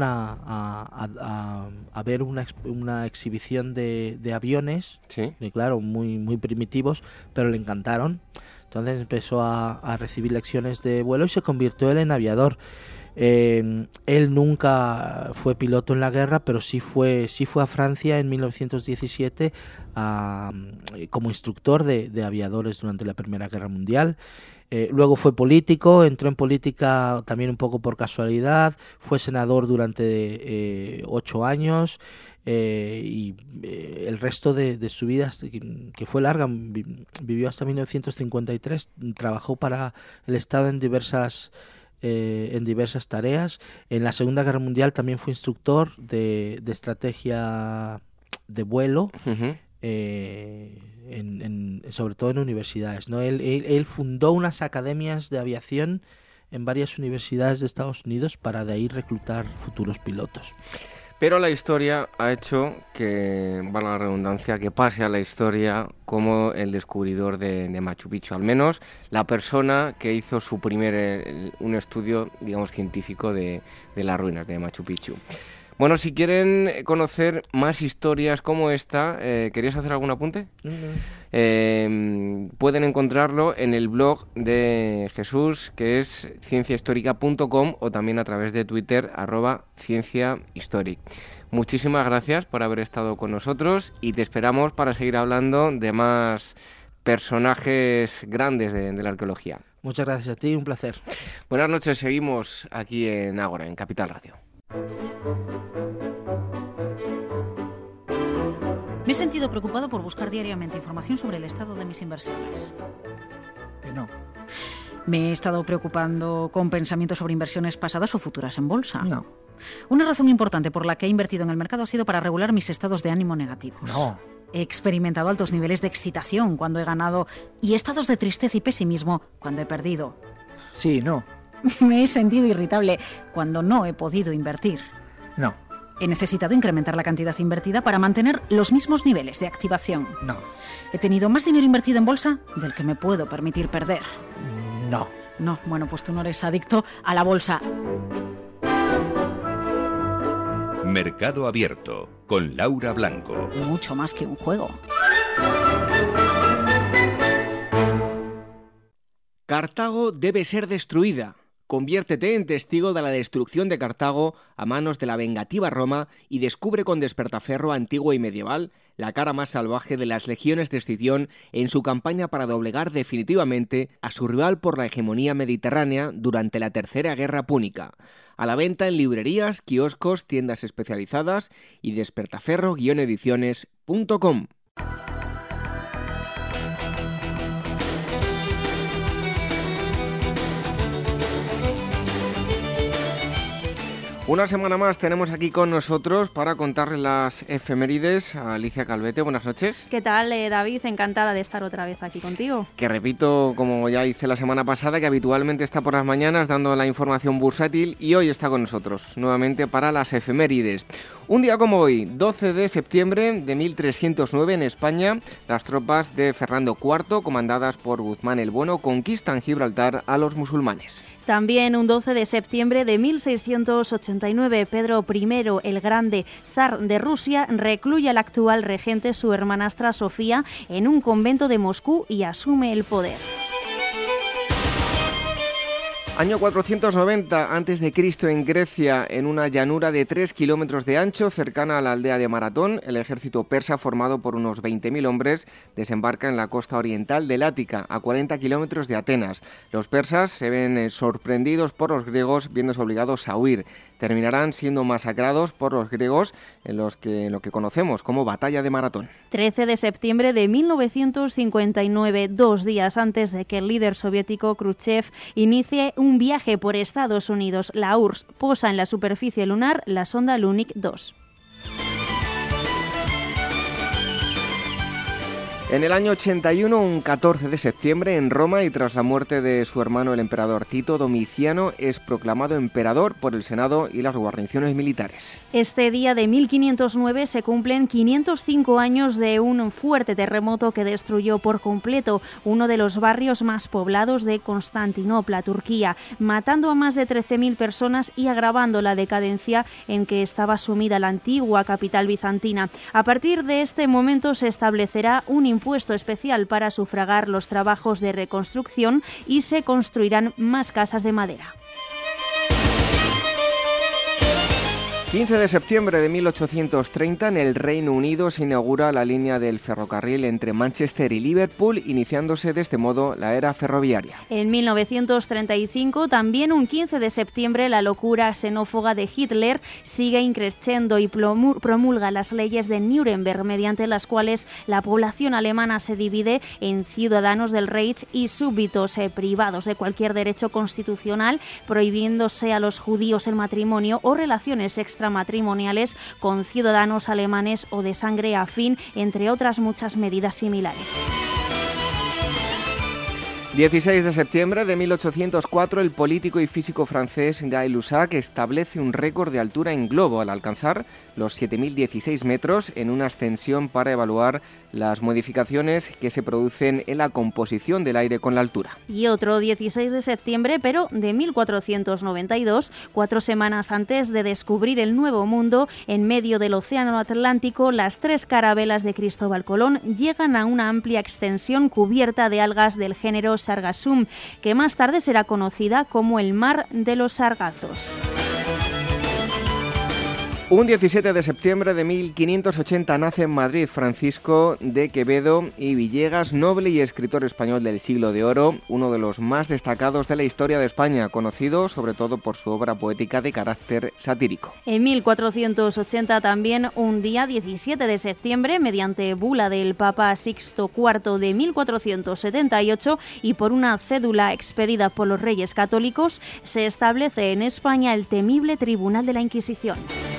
Speaker 5: a ver una exhibición de aviones,
Speaker 2: ¿sí?
Speaker 5: Claro, muy, muy primitivos, pero le encantaron. Entonces empezó a recibir lecciones de vuelo y se convirtió él en aviador. Él nunca fue piloto en la guerra, pero sí fue a Francia en 1917 como instructor de aviadores durante la Primera Guerra Mundial. Luego fue político, entró en política también un poco por casualidad, fue senador durante 8 años, y el resto de su vida, que fue larga, vivió hasta 1953, trabajó para el Estado en diversas tareas. En la Segunda Guerra Mundial también fue instructor de estrategia de vuelo, sobre todo en universidades, ¿no? Él fundó unas academias de aviación en varias universidades de Estados Unidos para de ahí reclutar futuros pilotos.
Speaker 2: Pero la historia ha hecho que, valga la redundancia, que pase a la historia como el descubridor de Machu Picchu, al menos la persona que hizo su un estudio, digamos, científico de las ruinas de Machu Picchu. Bueno, si quieren conocer más historias como esta, ¿querías hacer algún apunte? Pueden encontrarlo en el blog de Jesús, que es cienciahistórica.com, o también a través de Twitter, @cienciahistoric. Muchísimas gracias por haber estado con nosotros y te esperamos para seguir hablando de más personajes grandes de la arqueología.
Speaker 5: Muchas gracias a ti, un placer.
Speaker 2: Buenas noches, seguimos aquí en Ágora, en Capital Radio.
Speaker 6: Me he sentido preocupado por buscar diariamente información sobre el estado de mis inversiones.
Speaker 7: No.
Speaker 6: Me he estado preocupando con pensamientos sobre inversiones pasadas o futuras en bolsa.
Speaker 7: No.
Speaker 6: Una razón importante por la que he invertido en el mercado ha sido para regular mis estados de ánimo negativos.
Speaker 7: No.
Speaker 6: He experimentado altos niveles de excitación cuando he ganado y estados de tristeza y pesimismo cuando he perdido.
Speaker 7: Sí, no.
Speaker 6: Me he sentido irritable cuando no he podido invertir.
Speaker 7: No.
Speaker 6: He necesitado incrementar la cantidad invertida para mantener los mismos niveles de activación.
Speaker 7: No.
Speaker 6: He tenido más dinero invertido en bolsa del que me puedo permitir perder.
Speaker 7: No.
Speaker 6: No, bueno, pues tú no eres adicto a la bolsa.
Speaker 1: Mercado Abierto, con Laura Blanco.
Speaker 6: Mucho más que un juego.
Speaker 2: Cartago debe ser destruida. Conviértete en testigo de la destrucción de Cartago a manos de la vengativa Roma y descubre con Despertaferro antiguo y medieval la cara más salvaje de las legiones de Escipión en su campaña para doblegar definitivamente a su rival por la hegemonía mediterránea durante la Tercera Guerra Púnica. A la venta en librerías, kioscos, tiendas especializadas y despertaferro-ediciones.com. Una semana más tenemos aquí con nosotros para contarles las efemérides a Alicia Calvete. Buenas noches.
Speaker 8: ¿Qué tal, David? Encantada de estar otra vez aquí contigo.
Speaker 2: Que repito, como ya hice la semana pasada, que habitualmente está por las mañanas dando la información bursátil y hoy está con nosotros nuevamente para las efemérides. Un día como hoy, 12 de septiembre de 1309 en España, las tropas de Fernando IV, comandadas por Guzmán el Bueno, conquistan Gibraltar a los musulmanes.
Speaker 8: También un 12 de septiembre de 1689, Pedro I el Grande, zar de Rusia, recluye al actual regente, su hermanastra Sofía, en un convento de Moscú y asume el poder.
Speaker 2: Año 490 a.C. en Grecia, en una llanura de 3 kilómetros de ancho, cercana a la aldea de Maratón, el ejército persa, formado por unos 20.000 hombres, desembarca en la costa oriental del Ática, a 40 kilómetros de Atenas. Los persas se ven sorprendidos por los griegos, viéndose obligados a huir. Terminarán siendo masacrados por los griegos en lo que conocemos como Batalla de Maratón.
Speaker 8: 13 de septiembre de 1959, 2 días antes de que el líder soviético Khrushchev inicie un viaje por Estados Unidos. La URSS posa en la superficie lunar la sonda Lunik 2.
Speaker 2: En el año 81, un 14 de septiembre, en Roma, y tras la muerte de su hermano el emperador Tito, Domiciano es proclamado emperador por el Senado y las guarniciones militares.
Speaker 8: Este día de 1509 se cumplen 505 años de un fuerte terremoto que destruyó por completo uno de los barrios más poblados de Constantinopla, Turquía, matando a más de 13.000 personas y agravando la decadencia en que estaba sumida la antigua capital bizantina. A partir de este momento se establecerá un impuesto especial para sufragar los trabajos de reconstrucción y se construirán más casas de madera.
Speaker 2: 15 de septiembre de 1830, en el Reino Unido se inaugura la línea del ferrocarril entre Manchester y Liverpool, iniciándose de este modo la era ferroviaria.
Speaker 8: En 1935, también un 15 de septiembre, la locura xenófoba de Hitler sigue increciendo y promulga las leyes de Nuremberg, mediante las cuales la población alemana se divide en ciudadanos del Reich y súbditos privados de cualquier derecho constitucional, prohibiéndose a los judíos el matrimonio o relaciones extramatrimoniales con ciudadanos alemanes o de sangre afín, entre otras muchas medidas similares.
Speaker 2: 16 de septiembre de 1804, el político y físico francés Guy Lussac establece un récord de altura en globo al alcanzar los 7.016 metros en una ascensión para evaluar las modificaciones que se producen en la composición del aire con la altura.
Speaker 8: Y otro 16 de septiembre, pero de 1492, 4 semanas antes de descubrir el Nuevo Mundo, en medio del Océano Atlántico, las 3 carabelas de Cristóbal Colón llegan a una amplia extensión cubierta de algas del género Sargassum, que más tarde será conocida como el Mar de los Sargazos.
Speaker 2: Un 17 de septiembre de 1580 nace en Madrid Francisco de Quevedo y Villegas, noble y escritor español del siglo de oro, uno de los más destacados de la historia de España, conocido sobre todo por su obra poética de carácter satírico.
Speaker 8: En 1480 también, un día 17 de septiembre, mediante bula del Papa Sixto IV de 1478 y por una cédula expedida por los Reyes Católicos, se establece en España el temible Tribunal de la Inquisición.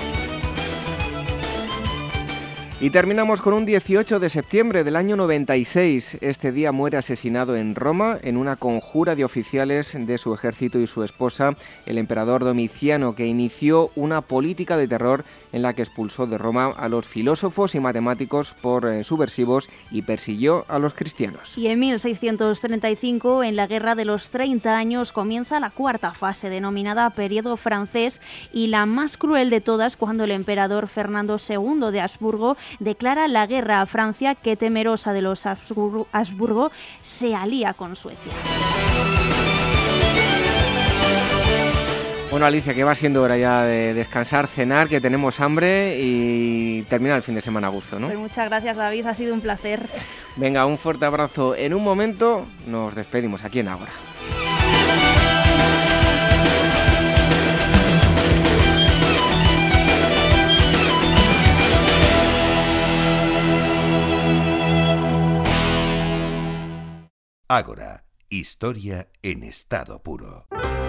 Speaker 2: Y terminamos con un 18 de septiembre del año 96. Este día muere asesinado en Roma en una conjura de oficiales de su ejército y su esposa, el emperador Domiciano, que inició una política de terror en la que expulsó de Roma a los filósofos y matemáticos por subversivos y persiguió a los cristianos.
Speaker 8: Y en 1635, en la Guerra de los 30 años, comienza la cuarta fase, denominada Período Francés, y la más cruel de todas, cuando el emperador Fernando II de Habsburgo declara la guerra a Francia, que, temerosa de los Habsburgo, se alía con Suecia.
Speaker 2: Bueno, Alicia, que va siendo hora ya de descansar, cenar, que tenemos hambre y terminar el fin de semana a gusto, ¿no?
Speaker 8: Pues muchas gracias, David, ha sido un placer.
Speaker 2: Venga, un fuerte abrazo. En un momento nos despedimos aquí en Ágora.
Speaker 1: Ágora, historia en estado puro.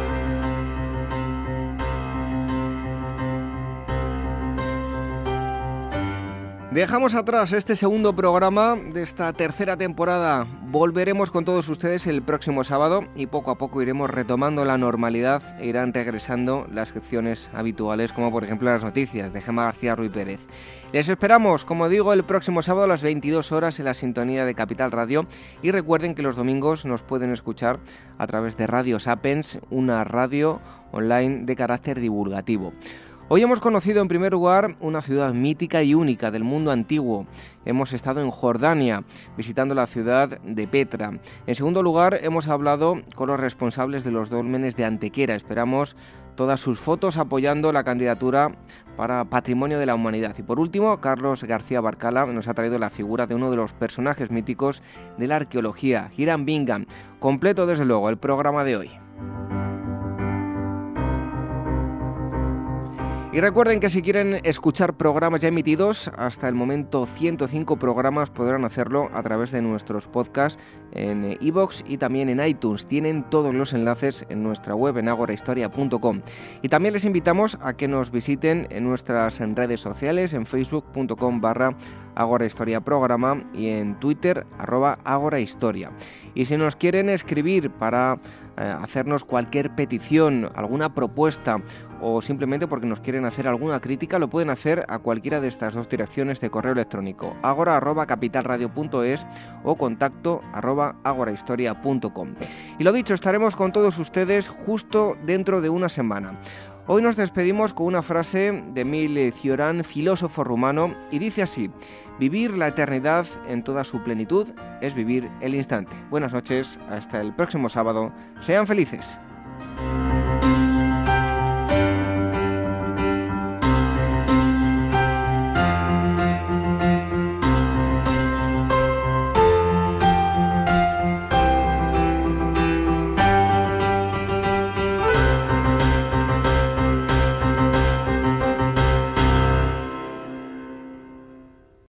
Speaker 2: Dejamos atrás este segundo programa de esta tercera temporada. Volveremos con todos ustedes el próximo sábado y poco a poco iremos retomando la normalidad e irán regresando las secciones habituales, como por ejemplo las noticias de Gemma García Ruiz Pérez. Les esperamos, como digo, el próximo sábado a las 22 horas en la sintonía de Capital Radio, y recuerden que los domingos nos pueden escuchar a través de Radio Sapiens, una radio online de carácter divulgativo. Hoy hemos conocido en primer lugar una ciudad mítica y única del mundo antiguo. Hemos estado en Jordania, visitando la ciudad de Petra. En segundo lugar, hemos hablado con los responsables de los dólmenes de Antequera. Esperamos todas sus fotos apoyando la candidatura para Patrimonio de la Humanidad. Y por último, Carlos García Barcala nos ha traído la figura de uno de los personajes míticos de la arqueología, Hiram Bingham. Completo, desde luego, el programa de hoy. Y recuerden que si quieren escuchar programas ya emitidos, hasta el momento 105 programas, podrán hacerlo a través de nuestros podcasts en iVoox y también en iTunes. Tienen todos los enlaces en nuestra web en agorahistoria.com. Y también les invitamos a que nos visiten en nuestras redes sociales, en facebook.com/agorahistoriaprograma y en Twitter @agorahistoria. Y si nos quieren escribir para hacernos cualquier petición, alguna propuesta, o simplemente porque nos quieren hacer alguna crítica, lo pueden hacer a cualquiera de estas dos direcciones de correo electrónico: agora@capitalradio.es o contacto@agorahistoria.com. Y lo dicho, estaremos con todos ustedes justo dentro de una semana. Hoy nos despedimos con una frase de Émile Cioran, filósofo rumano, y dice así: vivir la eternidad en toda su plenitud es vivir el instante. Buenas noches, hasta el próximo sábado. Sean felices.